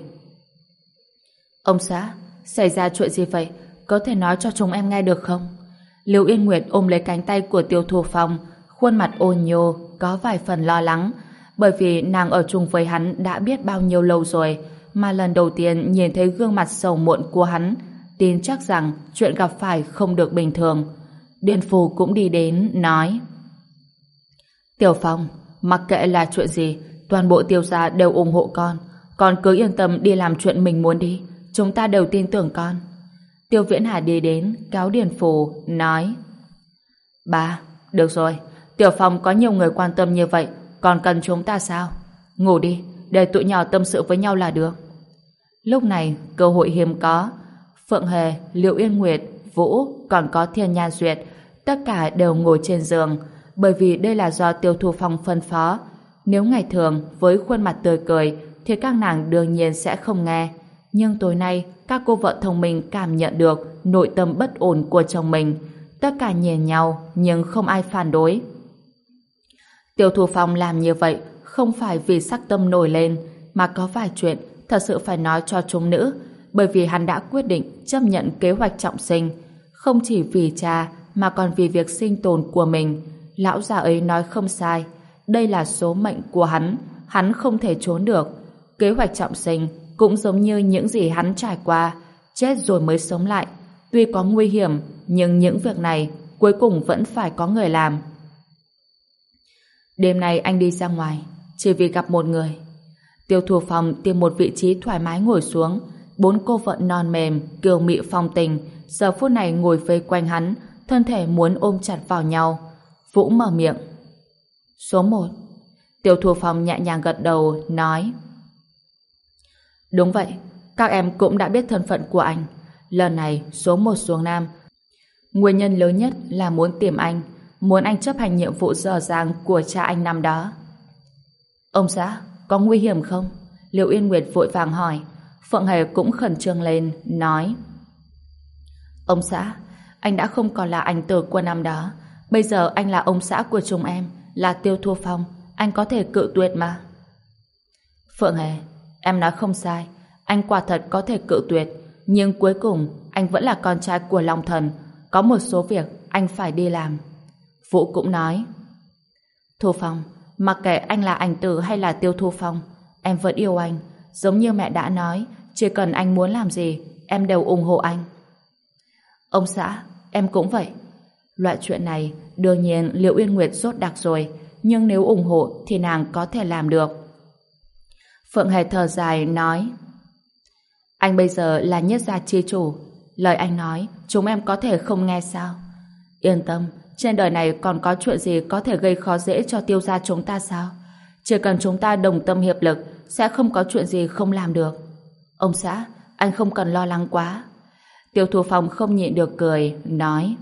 Ông xã, xảy ra chuyện gì vậy? Có thể nói cho chúng em nghe được không? Lưu Yên Nguyệt ôm lấy cánh tay của Tiêu Thu Phong, khuôn mặt ôn nhô, có vài phần lo lắng, bởi vì nàng ở chung với hắn đã biết bao nhiêu lâu rồi, mà lần đầu tiên nhìn thấy gương mặt sầu muộn của hắn, tin chắc rằng chuyện gặp phải không được bình thường. Điền Phù cũng đi đến, nói: Tiểu Phong, mặc kệ là chuyện gì, toàn bộ Tiêu gia đều ủng hộ con cứ yên tâm đi làm chuyện mình muốn đi, chúng ta đều tin tưởng con. Tiêu Viễn Hà đi đến, kéo Điền Phù, nói: Ba, được rồi, Tiểu Phong có nhiều người quan tâm như vậy, còn cần chúng ta sao? Ngủ đi, để tụi nhỏ tâm sự với nhau là được. Lúc này, cơ hội hiếm có. Phượng Hề, Liệu Yên Nguyệt, Vũ, còn có Thiên Nha Duyệt, tất cả đều ngồi trên giường, bởi vì đây là do Tiêu Thu Phong phân phó. Nếu ngày thường, với khuôn mặt tươi cười, thì các nàng đương nhiên sẽ không nghe. Nhưng tối nay, các cô vợ thông minh cảm nhận được nội tâm bất ổn của chồng mình. Tất cả nhìn nhau, nhưng không ai phản đối. Tiêu Thu Phong làm như vậy không phải vì sắc tâm nổi lên, mà có vài chuyện thật sự phải nói cho chúng nữ, bởi vì hắn đã quyết định chấp nhận kế hoạch trọng sinh, không chỉ vì cha mà còn vì việc sinh tồn của mình. Lão già ấy nói không sai, đây là số mệnh của hắn không thể trốn được. Kế hoạch trọng sinh cũng giống như những gì hắn trải qua, chết rồi mới sống lại. Tuy có nguy hiểm, nhưng những việc này cuối cùng vẫn phải có người làm. Đêm nay anh đi ra ngoài chỉ vì gặp một người. Tiêu Thu Phong tìm một vị trí thoải mái ngồi xuống. 4 cô vợ non mềm, kiều mị phong tình, giờ phút này ngồi vây quanh hắn, thân thể muốn ôm chặt vào nhau. Vũ mở miệng: Số 1. Tiêu Thu Phong nhẹ nhàng gật đầu, nói: Đúng vậy, các em cũng đã biết thân phận của anh. Lần này số 1 xuống Nam, nguyên nhân lớn nhất là muốn tìm anh. muốn anh chấp hành nhiệm vụ dở dang của cha anh năm đó. Ông xã, có nguy hiểm không? Liệu Yên Nguyệt vội vàng hỏi. Phượng Hề cũng khẩn trương lên, nói: Ông xã, anh đã không còn là anh tử của năm đó. Bây giờ anh là ông xã của chúng em, là Tiêu Thu Phong. Anh có thể cự tuyệt mà. Phượng Hề, em nói không sai. Anh quả thật có thể cự tuyệt. Nhưng cuối cùng, anh vẫn là con trai của Long Thần. Có một số việc anh phải đi làm. Vũ cũng nói: Thu Phong, mặc kệ anh là anh tử hay là Tiêu Thu Phong, em vẫn yêu anh. Giống như mẹ đã nói, chỉ cần anh muốn làm gì, em đều ủng hộ anh. Ông xã, em cũng vậy. Loại chuyện này, đương nhiên Liễu Yên Nguyệt rốt đặc rồi, nhưng nếu ủng hộ thì nàng có thể làm được. Phượng Hề thở dài nói: Anh bây giờ là nhất gia chi chủ, lời anh nói chúng em có thể không nghe sao? Yên tâm, trên đời này còn có chuyện gì có thể gây khó dễ cho Tiêu gia chúng ta sao? Chỉ cần chúng ta đồng tâm hiệp lực, sẽ không có chuyện gì không làm được. Ông xã, anh không cần lo lắng quá. Tiêu Thu Phong không nhịn được cười, nói: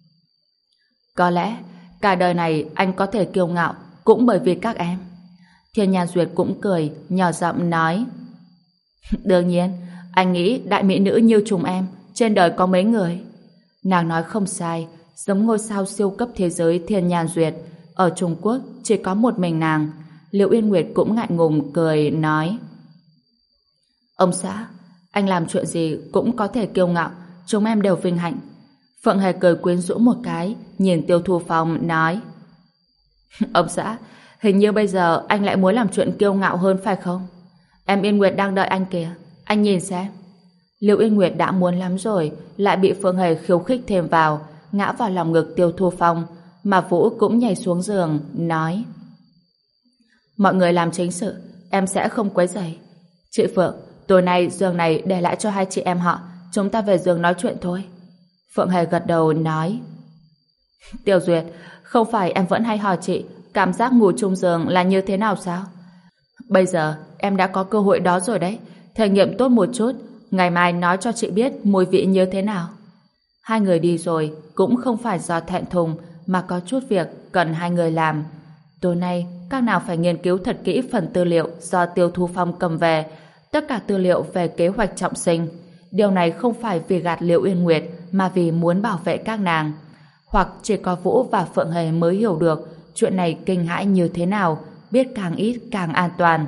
Có lẽ cả đời này anh có thể kiêu ngạo cũng bởi vì các em. Thiên Nhan Duyệt cũng cười, nhỏ giọng nói: Đương nhiên, anh nghĩ đại mỹ nữ như chúng em trên đời có mấy người. Nàng nói không sai, giống ngôi sao siêu cấp thế giới Thiên Nhan Duyệt, ở Trung Quốc chỉ có một mình nàng. Liễu Yên Nguyệt cũng ngại ngùng cười, nói: Ông xã, anh làm chuyện gì cũng có thể kiêu ngạo, chúng em đều vinh hạnh. Phượng Hề cười quyến rũ một cái, nhìn Tiêu Thu Phong nói: Ông xã, hình như bây giờ anh lại muốn làm chuyện kiêu ngạo hơn phải không? Em Yên Nguyệt đang đợi anh kìa, anh nhìn xem. Liễu Yên Nguyệt đã muốn lắm rồi, lại bị Phượng Hề khiêu khích thêm vào, ngã vào lòng ngực Tiêu Thu Phong, mà Vũ cũng nhảy xuống giường, nói: Mọi người làm chính sự, em sẽ không quấy rầy. Chị Phượng, tối nay giường này để lại cho hai chị em họ, chúng ta về giường nói chuyện thôi. Phượng Hề gật đầu nói: Tiêu Duyệt, không phải em vẫn hay hỏi chị cảm giác ngủ chung giường là như thế nào sao? Bây giờ em đã có cơ hội đó rồi đấy, thể nghiệm tốt một chút, ngày mai nói cho chị biết mùi vị như thế nào. Hai người đi rồi cũng không phải do thẹn thùng, mà có chút việc cần hai người làm. Tối nay các nàng phải nghiên cứu thật kỹ phần tư liệu do Tiêu Thu Phong cầm về, tất cả tư liệu về kế hoạch trọng sinh. Điều này không phải vì gạt Liễu Yên Nguyệt, mà vì muốn bảo vệ các nàng. Hoặc chỉ có Vũ và Phượng Hề mới hiểu được chuyện này kinh hãi như thế nào, biết càng ít càng an toàn.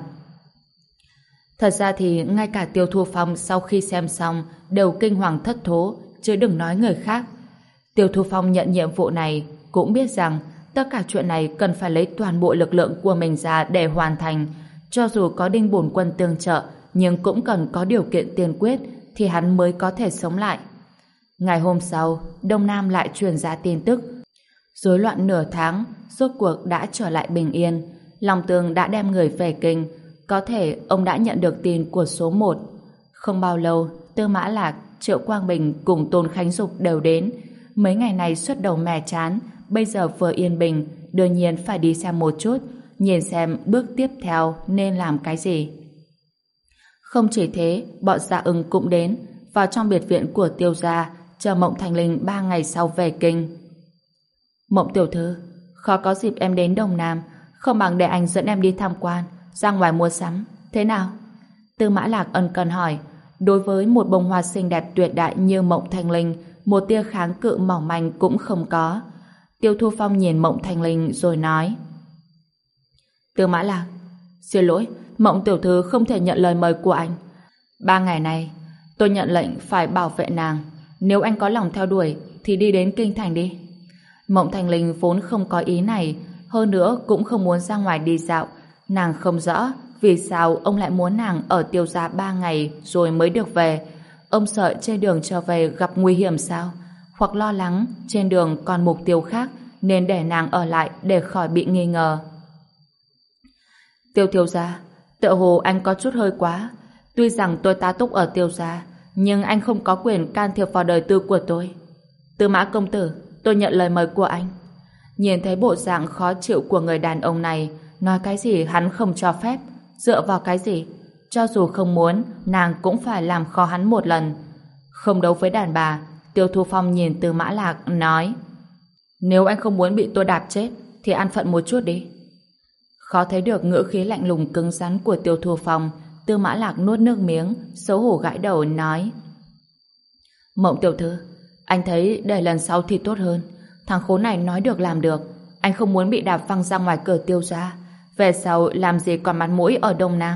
Thật ra thì ngay cả Tiêu Thu Phong sau khi xem xong đều kinh hoàng thất thố, chứ đừng nói người khác. Tiêu Thu Phong nhận nhiệm vụ này cũng biết rằng tất cả chuyện này cần phải lấy toàn bộ lực lượng của mình ra để hoàn thành. Cho dù có Đinh Bổn Quân tương trợ, nhưng cũng cần có điều kiện tiên quyết thì hắn mới có thể sống lại. Ngày hôm sau, Đông Nam lại truyền ra tin tức. Rối loạn nửa tháng, rốt cuộc đã trở lại bình yên. Long Tường đã đem người về kinh. Có thể ông đã nhận được tin của số 1. Không bao lâu, Tư Mã Lạc, Triệu Quang Bình cùng Tôn Khánh Dục đều đến. Mấy ngày này xuất đầu mẻ chán, bây giờ vừa yên bình, đương nhiên phải đi xem một chút, nhìn xem bước tiếp theo nên làm cái gì. Không chỉ thế, bọn Dạ Ưng cũng đến, vào trong biệt viện của Tiêu gia, chờ Mộng Thành Linh 3 ngày sau về kinh. Mộng tiểu thư, khó có dịp em đến Đông Nam, không bằng để anh dẫn em đi tham quan, ra ngoài mua sắm, thế nào? Tư Mã Lạc ân cần hỏi. Đối với một bông hoa xinh đẹp tuyệt đại như Mộng Thành Linh, một tia kháng cự mỏng manh cũng không có. Tiêu Thu Phong nhìn Mộng Thành Linh rồi nói: Tư Mã Lạc, xin lỗi, Mộng tiểu thư không thể nhận lời mời của anh. 3 ngày này, tôi nhận lệnh phải bảo vệ nàng. Nếu anh có lòng theo đuổi, thì đi đến Kinh Thành đi. Mộng Thành Linh vốn không có ý này, hơn nữa cũng không muốn ra ngoài đi dạo. Nàng không rõ vì sao ông lại muốn nàng ở Tiêu gia 3 ngày rồi mới được về. Ông sợ trên đường trở về gặp nguy hiểm sao? Hoặc lo lắng trên đường còn mục tiêu khác nên để nàng ở lại để khỏi bị nghi ngờ. Tiêu thiếu gia, tựa hồ anh có chút hơi quá. Tuy rằng tôi tá túc ở Tiêu gia, nhưng anh không có quyền can thiệp vào đời tư của tôi. Tư Mã công tử, tôi nhận lời mời của anh. Nhìn thấy bộ dạng khó chịu của người đàn ông này, nói cái gì hắn không cho phép, dựa vào cái gì? Cho dù không muốn, nàng cũng phải làm khó hắn một lần. Không đấu với đàn bà, Tiêu Thu Phong nhìn Tư Mã Lạc nói: Nếu anh không muốn bị tôi đạp chết, thì an phận một chút đi. Khó thấy được ngữ khí lạnh lùng cứng rắn của Tiêu Thu Phong, Tư Mã Lạc nuốt nước miếng, xấu hổ gãi đầu nói: Mộng tiểu thư, anh thấy để lần sau thì tốt hơn. Thằng khốn này nói được làm được. Anh không muốn bị đạp văng ra ngoài cửa Tiêu gia. Về sau làm gì còn mặt mũi ở Đông Nam.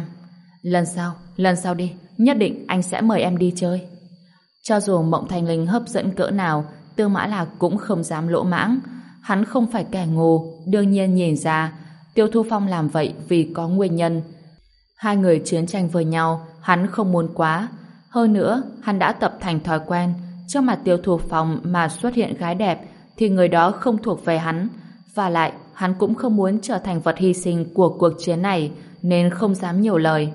Lần sau đi, nhất định anh sẽ mời em đi chơi. Cho dù Mộng Thanh Linh hấp dẫn cỡ nào, Tư Mã Lạc cũng không dám lỗ mãng. Hắn không phải kẻ ngu, đương nhiên nhìn ra Tiêu Thu Phong làm vậy vì có nguyên nhân. Hai người chiến tranh với nhau, hắn không muốn quá. Hơn nữa, hắn đã tập thành thói quen, trước mặt Tiêu Thu Phong mà xuất hiện gái đẹp thì người đó không thuộc về hắn. Và lại, hắn cũng không muốn trở thành vật hy sinh của cuộc chiến này, nên không dám nhiều lời.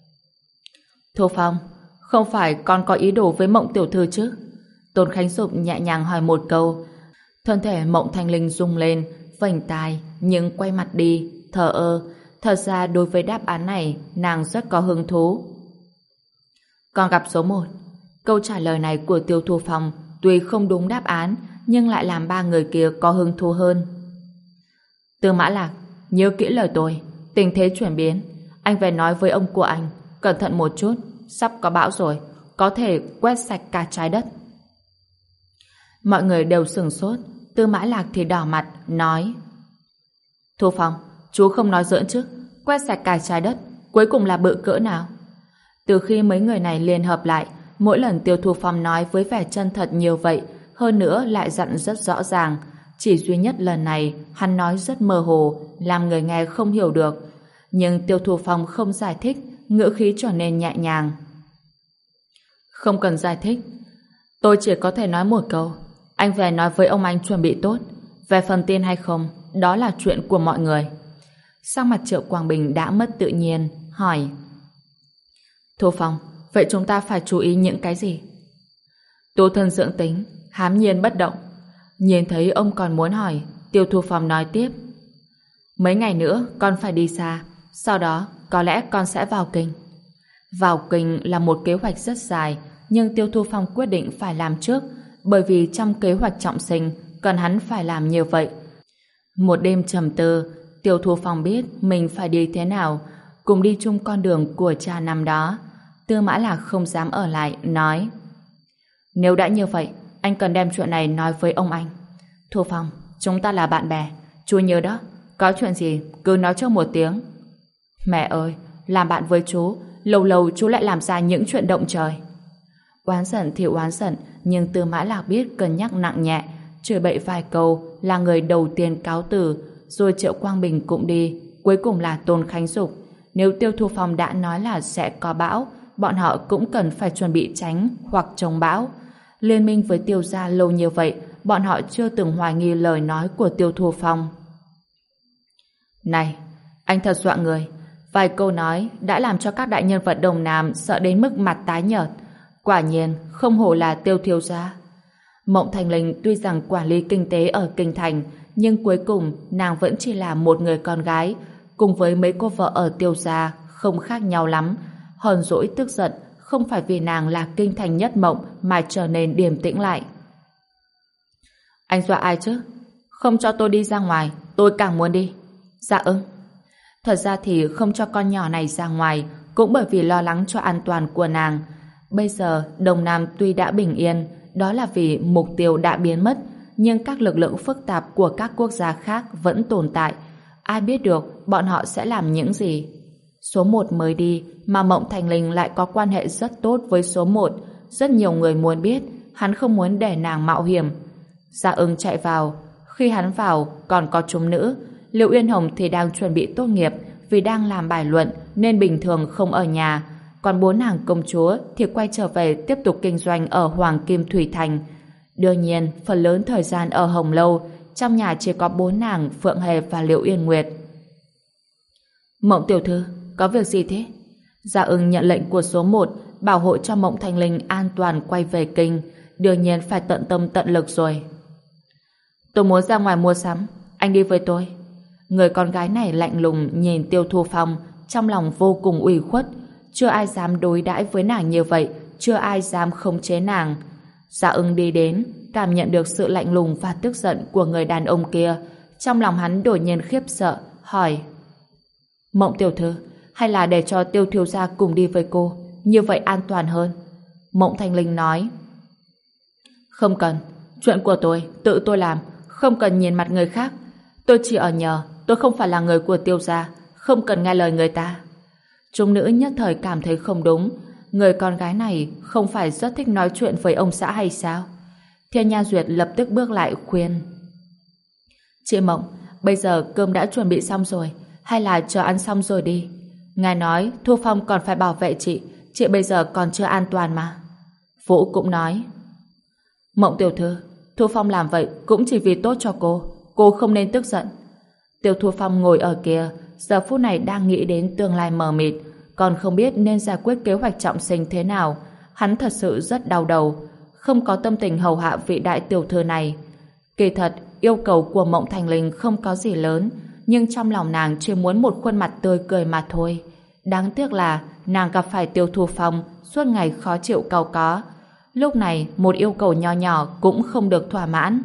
Thu Phong, không phải con có ý đồ với Mộng tiểu thư chứ? Tôn Khánh Dục nhẹ nhàng hỏi một câu. Thân thể Mộng Thanh Linh rung lên, vành tai, nhưng quay mặt đi, thờ ơ. Thật ra đối với đáp án này, nàng rất có hứng thú. Con gặp số 1. Câu trả lời này của Tiêu Thu Phong tuy không đúng đáp án, nhưng lại làm ba người kia có hứng thú hơn. Tư Mã Lạc, nhớ kỹ lời tôi. Tình thế chuyển biến. Anh về nói với ông của anh, cẩn thận một chút, sắp có bão rồi, có thể quét sạch cả trái đất. Mọi người đều sửng sốt. Tư Mã Lạc thì đỏ mặt, nói: Thu Phong, chú không nói giỡn chứ? Quét sạch cả trái đất, cuối cùng là bự cỡ nào? Từ khi mấy người này liên hợp lại, mỗi lần Tiêu Thu Phong nói với vẻ chân thật nhiều vậy, hơn nữa lại dặn rất rõ ràng. Chỉ duy nhất lần này, hắn nói rất mơ hồ, làm người nghe không hiểu được. Nhưng Tiêu Thu Phong không giải thích, ngữ khí trở nên nhẹ nhàng. Không cần giải thích. Tôi chỉ có thể nói một câu. Anh về nói với ông anh chuẩn bị tốt. Về phần tin hay không, đó là chuyện của mọi người. Sắc mặt Triệu Quang Bình đã mất tự nhiên, hỏi: Thu Phong, vậy chúng ta phải chú ý những cái gì? Tu thân dưỡng tính, hám nhiên bất động. Nhìn thấy ông còn muốn hỏi, Tiêu Thu Phong nói tiếp: Mấy ngày nữa con phải đi xa, sau đó có lẽ con sẽ vào kinh. Vào kinh là một kế hoạch rất dài, nhưng Tiêu Thu Phong quyết định phải làm trước, bởi vì trong kế hoạch trọng sinh cần hắn phải làm như vậy. Một đêm trầm tư, Tiêu Thu Phong biết mình phải đi thế nào, cùng đi chung con đường của cha năm đó. Tư Mã Lạc không dám ở lại, nói: Nếu đã như vậy, anh cần đem chuyện này nói với ông anh. Thu Phong, chúng ta là bạn bè, chú nhớ đó, có chuyện gì cứ nói cho một tiếng. Mẹ ơi, làm bạn với chú, lâu lâu chú lại làm ra những chuyện động trời. Oán giận thì oán giận, nhưng Tư Mã Lạc biết cân nhắc nặng nhẹ, chửi bậy vài câu là người đầu tiên cáo từ, rồi Triệu Quang Bình cũng đi, cuối cùng là Tôn Khánh Dục. Nếu Tiêu Thu Phong đã nói là sẽ có bão, bọn họ cũng cần phải chuẩn bị tránh hoặc chống bão. Liên minh với Tiêu gia lâu như vậy, bọn họ chưa từng hoài nghi lời nói của Tiêu Thu Phong. Này, anh thật dọa người. Vài câu nói đã làm cho các đại nhân vật Đông Nam sợ đến mức mặt tái nhợt. Quả nhiên, không hổ là Tiêu thiếu gia. Mộng Thanh Linh tuy rằng quản lý kinh tế ở Kinh Thành, nhưng cuối cùng nàng vẫn chỉ là một người con gái, cùng với mấy cô vợ ở Tiêu gia không khác nhau lắm. Hờn dỗi tức giận không phải vì nàng là Kinh Thành nhất mộng mà trở nên điềm tĩnh lại. Anh dọa ai chứ? Không cho tôi đi ra ngoài, tôi càng muốn đi. Dạ ưng. Thật ra thì không cho con nhỏ này ra ngoài cũng bởi vì lo lắng cho an toàn của nàng. Bây giờ Đông Nam tuy đã bình yên, đó là vì mục tiêu đã biến mất, nhưng các lực lượng phức tạp của các quốc gia khác vẫn tồn tại. Ai biết được bọn họ sẽ làm những gì? Số 1 mới đi mà Mộng Thanh Linh lại có quan hệ rất tốt với số 1. Rất nhiều người muốn biết, hắn không muốn để nàng mạo hiểm. Dạ ưng chạy vào. Khi hắn vào còn có chúng nữ. Liệu Uyên Hồng thì đang chuẩn bị tốt nghiệp, vì đang làm bài luận nên bình thường không ở nhà. Còn bốn nàng công chúa thì quay trở về tiếp tục kinh doanh ở Hoàng Kim Thủy Thành. Đương nhiên, phần lớn thời gian ở Hồng Lâu, trong nhà chỉ có bốn nàng Phượng Hề và Liệu Yên Nguyệt. Mộng tiểu thư, có việc gì thế? Dạ ưng nhận lệnh của số 1, bảo hộ cho Mộng Thanh Linh an toàn quay về kinh. Đương nhiên phải tận tâm tận lực rồi. Tôi muốn ra ngoài mua sắm, anh đi với tôi. Người con gái này lạnh lùng nhìn Tiêu Thu Phong, trong lòng vô cùng ủy khuất. Chưa ai dám đối đãi với nàng như vậy, chưa ai dám khống chế nàng. Dạ Ưng đi đến, cảm nhận được sự lạnh lùng và tức giận của người đàn ông kia. Trong lòng hắn đột nhiên khiếp sợ, hỏi: Mộng tiểu thư, hay là để cho Tiêu thiếu gia cùng đi với cô, như vậy an toàn hơn? Mộng Thanh Linh nói: Không cần, chuyện của tôi, tự tôi làm, không cần nhìn mặt người khác. Tôi chỉ ở nhờ, tôi không phải là người của Tiêu gia, không cần nghe lời người ta. Chúng nữ nhất thời cảm thấy không đúng, người con gái này không phải rất thích nói chuyện với ông xã hay sao? Thiên Nha Duyệt lập tức bước lại khuyên: Chị Mộng, bây giờ cơm đã chuẩn bị xong rồi, hay là chờ ăn xong rồi đi. Ngài nói Thu Phong còn phải bảo vệ chị bây giờ còn chưa an toàn mà. Vũ cũng nói: Mộng tiểu thư, Thu Phong làm vậy cũng chỉ vì tốt cho cô không nên tức giận. Tiêu Thu Phong ngồi ở kia, giờ phút này đang nghĩ đến tương lai mờ mịt, còn không biết nên giải quyết kế hoạch trọng sinh thế nào. Hắn thật sự rất đau đầu, không có tâm tình hầu hạ vị đại tiểu thư này. Kỳ thật, yêu cầu của Mộng Thành Linh không có gì lớn, nhưng trong lòng nàng chỉ muốn một khuôn mặt tươi cười mà thôi. Đáng tiếc là nàng gặp phải Tiêu Thu Phong suốt ngày khó chịu cau có. Lúc này, một yêu cầu nho nhỏ cũng không được thỏa mãn.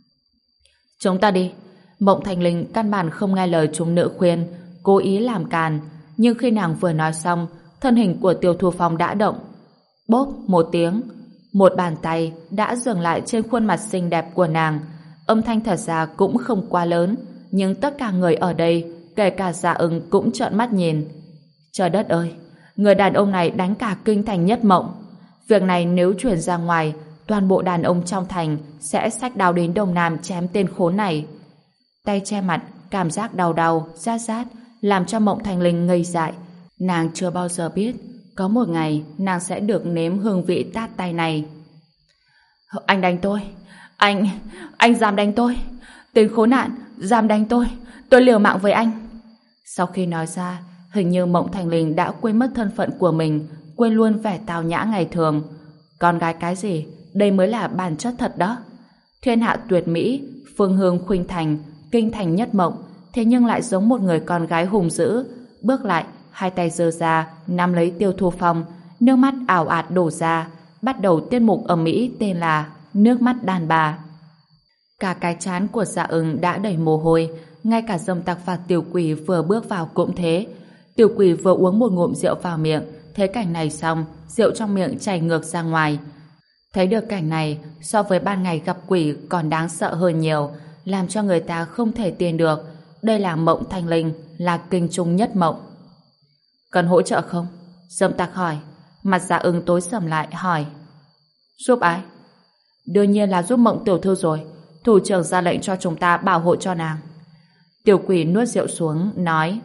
Chúng ta đi. Mộng Thành Linh căn bản không nghe lời chúng nữ khuyên, cố ý làm càn. Nhưng khi nàng vừa nói xong, thân hình của Tiêu Thu Phong đã động. Bốp một tiếng, một bàn tay đã dừng lại trên khuôn mặt xinh đẹp của nàng. Âm thanh thật ra cũng không quá lớn, nhưng tất cả người ở đây, kể cả Dạ Ưng cũng trợn mắt nhìn. Trời đất ơi, người đàn ông này đánh cả kinh thành Nhất Mộng. Việc này nếu truyền ra ngoài, toàn bộ đàn ông trong thành sẽ xách đao đến Đông Nam chém tên khốn này. Tay che mặt, cảm giác đau đau, rát rát, làm cho Mộng Thành Linh ngây dại. Nàng chưa bao giờ biết, có một ngày nàng sẽ được nếm hương vị tát tay này. Anh đánh tôi, anh dám đánh tôi, tên khốn nạn, dám đánh tôi liều mạng với anh. Sau khi nói ra, hình như Mộng Thành Linh đã quên mất thân phận của mình, quên luôn vẻ tào nhã ngày thường. Con gái cái gì, đây mới là bản chất thật đó. Thiên hạ tuyệt mỹ, phương hương khuynh thành, kinh thành Nhất Mộng, thế nhưng lại giống một người con gái hùng dữ. Bước lại, hai tay giơ ra, nắm lấy Tiêu Thu Phong, nước mắt ảo ạt đổ ra, bắt đầu tiết mục ầm ĩ tên là Nước mắt đàn bà. Cả cái trán của Dạ Ưng đã đầy mồ hôi, ngay cả Dâm Tặc và Tiểu Quỷ vừa bước vào cũng thế. Tiểu Quỷ vừa uống một ngụm rượu vào miệng, thấy cảnh này xong, rượu trong miệng chảy ngược ra ngoài. Thấy được cảnh này, so với ban ngày gặp quỷ còn đáng sợ hơn nhiều, làm cho người ta không thể tin được. Đây là Mộng Thanh Linh, là kinh trung Nhất Mộng. Cần hỗ trợ không? Dâm Tặc hỏi. Mặt Dạ Ưng tối sầm lại, hỏi: Giúp ai? Đương nhiên là giúp Mộng tiểu thư rồi. Thủ trưởng ra lệnh cho chúng ta bảo hộ cho nàng. Tiểu Quỷ nuốt rượu xuống, nói: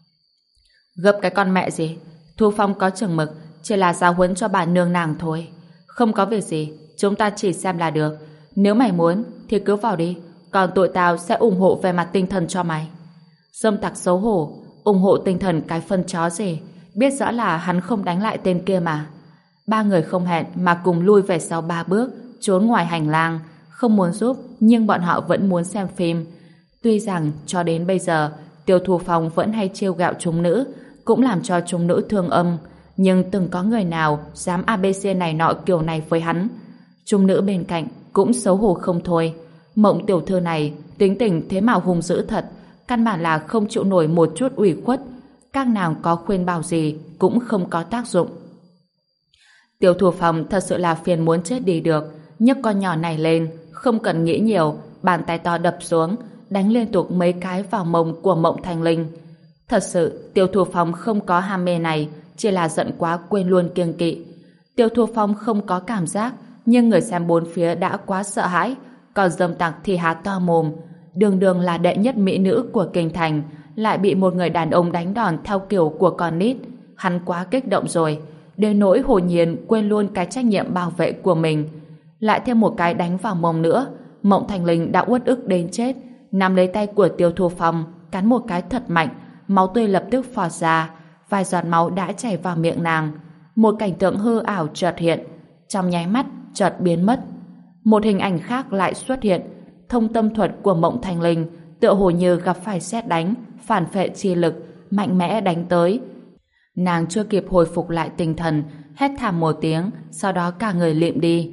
Gấp cái con mẹ gì? Thu Phong có chừng mực, chỉ là giáo huấn cho bà nương nàng thôi. Không có việc gì, chúng ta chỉ xem là được. Nếu mày muốn thì cứ vào đi, còn tụi tao sẽ ủng hộ về mặt tinh thần cho mày. Dâm Tặc xấu hổ: Ủng hộ tinh thần cái phân chó gì? Biết rõ là hắn không đánh lại tên kia mà. Ba người không hẹn mà cùng lui về sau 3 bước, trốn ngoài hành lang, không muốn giúp nhưng bọn họ vẫn muốn xem phim. Tuy rằng cho đến bây giờ Tiêu Thu Phong vẫn hay trêu ghẹo chúng nữ, cũng làm cho chúng nữ thương âm, nhưng từng có người nào dám ABC này nọ kiểu này với hắn. Chúng nữ bên cạnh cũng xấu hổ không thôi. Mộng tiểu thư này tính tình thế mà hung dữ thật, căn bản là không chịu nổi một chút ủy khuất. Các nàng có khuyên bảo gì cũng không có tác dụng. Tiêu Thu Phong thật sự là phiền muốn chết đi được, nhấc con nhỏ này lên, không cần nghĩ nhiều, bàn tay to đập xuống, đánh liên tục mấy cái vào mông của Mộng Thành Linh. Thật sự, Tiêu Thu Phong không có ham mê này, chỉ là giận quá quên luôn kiêng kỵ. Tiêu Thu Phong không có cảm giác, nhưng người xem bốn phía đã quá sợ hãi, còn Dâm Tặc thì há to mồm. Đường đường là đệ nhất mỹ nữ của kinh thành, lại bị một người đàn ông đánh đòn theo kiểu của con nít. Hắn quá kích động rồi, đến nỗi hồn nhiên quên luôn cái trách nhiệm bảo vệ của mình. Lại thêm một cái đánh vào mông nữa, Mộng Thành Linh đã uất ức đến chết, nắm lấy tay của Tiêu Thu Phong, cắn một cái thật mạnh, máu tươi lập tức phọt ra, vài giọt máu đã chảy vào miệng nàng. Một cảnh tượng hư ảo chợt hiện, trong nháy mắt chợt biến mất. Một hình ảnh khác lại xuất hiện, thông tâm thuật của Mộng Thành Linh tựa hồ như gặp phải sét đánh, phản phệ chi lực, mạnh mẽ đánh tới. Nàng chưa kịp hồi phục lại tinh thần, hét thảm một tiếng, sau đó cả người lịm đi.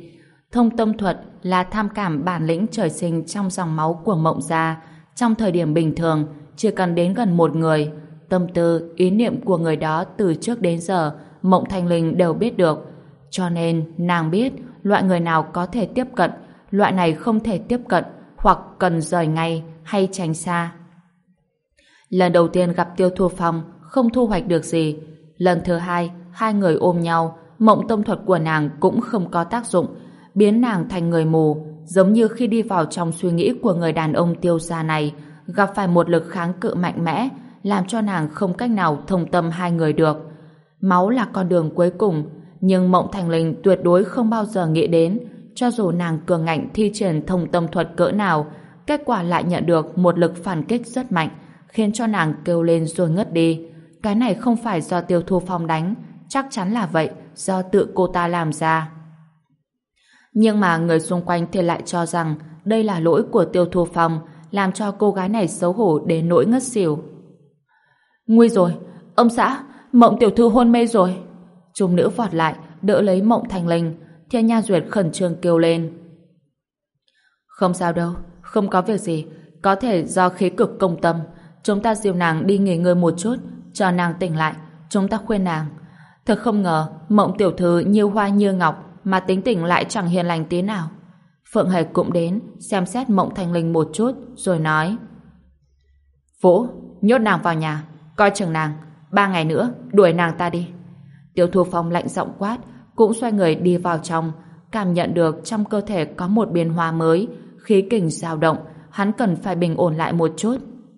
Thông tâm thuật là tham cảm bản lĩnh trời sinh trong dòng máu của Mộng gia. Trong thời điểm bình thường, chỉ cần đến gần một người, tâm tư, ý niệm của người đó từ trước đến giờ, Mộng Thanh Linh đều biết được. Cho nên, nàng biết loại người nào có thể tiếp cận, loại này không thể tiếp cận, hoặc cần rời ngay hay tránh xa. Lần đầu tiên gặp Tiêu Thu Phong, không thu hoạch được gì. Lần thứ hai, hai người ôm nhau, mộng tâm thuật của nàng cũng không có tác dụng, biến nàng thành người mù, giống như khi đi vào trong suy nghĩ của người đàn ông Tiêu gia này, gặp phải một lực kháng cự mạnh mẽ, làm cho nàng không cách nào thông tâm hai người được. Máu là con đường cuối cùng, nhưng Mộng Thanh Linh tuyệt đối không bao giờ nghĩ đến, cho dù nàng cường ngạnh thi triển thông tâm thuật cỡ nào, kết quả lại nhận được một lực phản kích rất mạnh, khiến cho nàng kêu lên rồi ngất đi. Cái này không phải do Tiêu Thu Phong đánh, chắc chắn là vậy, do tự cô ta làm ra. Nhưng mà người xung quanh thì lại cho rằng đây là lỗi của Tiêu Thu Phong, làm cho cô gái này xấu hổ đến nỗi ngất xỉu. Nguy rồi, ông xã, Mộng tiểu thư hôn mê rồi. Trung nữ vọt lại, đỡ lấy Mộng Thanh Linh. Thiên Nha Duyệt khẩn trương kêu lên. Không sao đâu, không có việc gì, có thể do khí cực công tâm. Chúng ta dìu nàng đi nghỉ ngơi một chút, cho nàng tỉnh lại, chúng ta khuyên nàng. Thật không ngờ, Mộng tiểu thư như hoa như ngọc, mà tính tình lại chẳng hiền lành tí nào. Phượng Hề cũng đến, xem xét Mộng Thanh Linh một chút, rồi nói. Vũ, nhốt nàng vào nhà, coi chừng nàng, 3 ngày nữa, đuổi nàng ta đi. Tiêu Thu Phong lạnh giọng quát, cũng xoay người đi vào trong, cảm nhận được trong cơ thể có một biến hóa mới, khí kình dao động, hắn cần phải bình ổn lại một chút.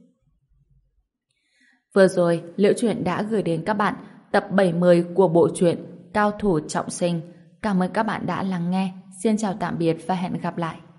Vừa rồi, Liễu Chuyện đã gửi đến các bạn tập 70 của bộ truyện Cao thủ trọng sinh. Cảm ơn các bạn đã lắng nghe. Xin chào tạm biệt và hẹn gặp lại.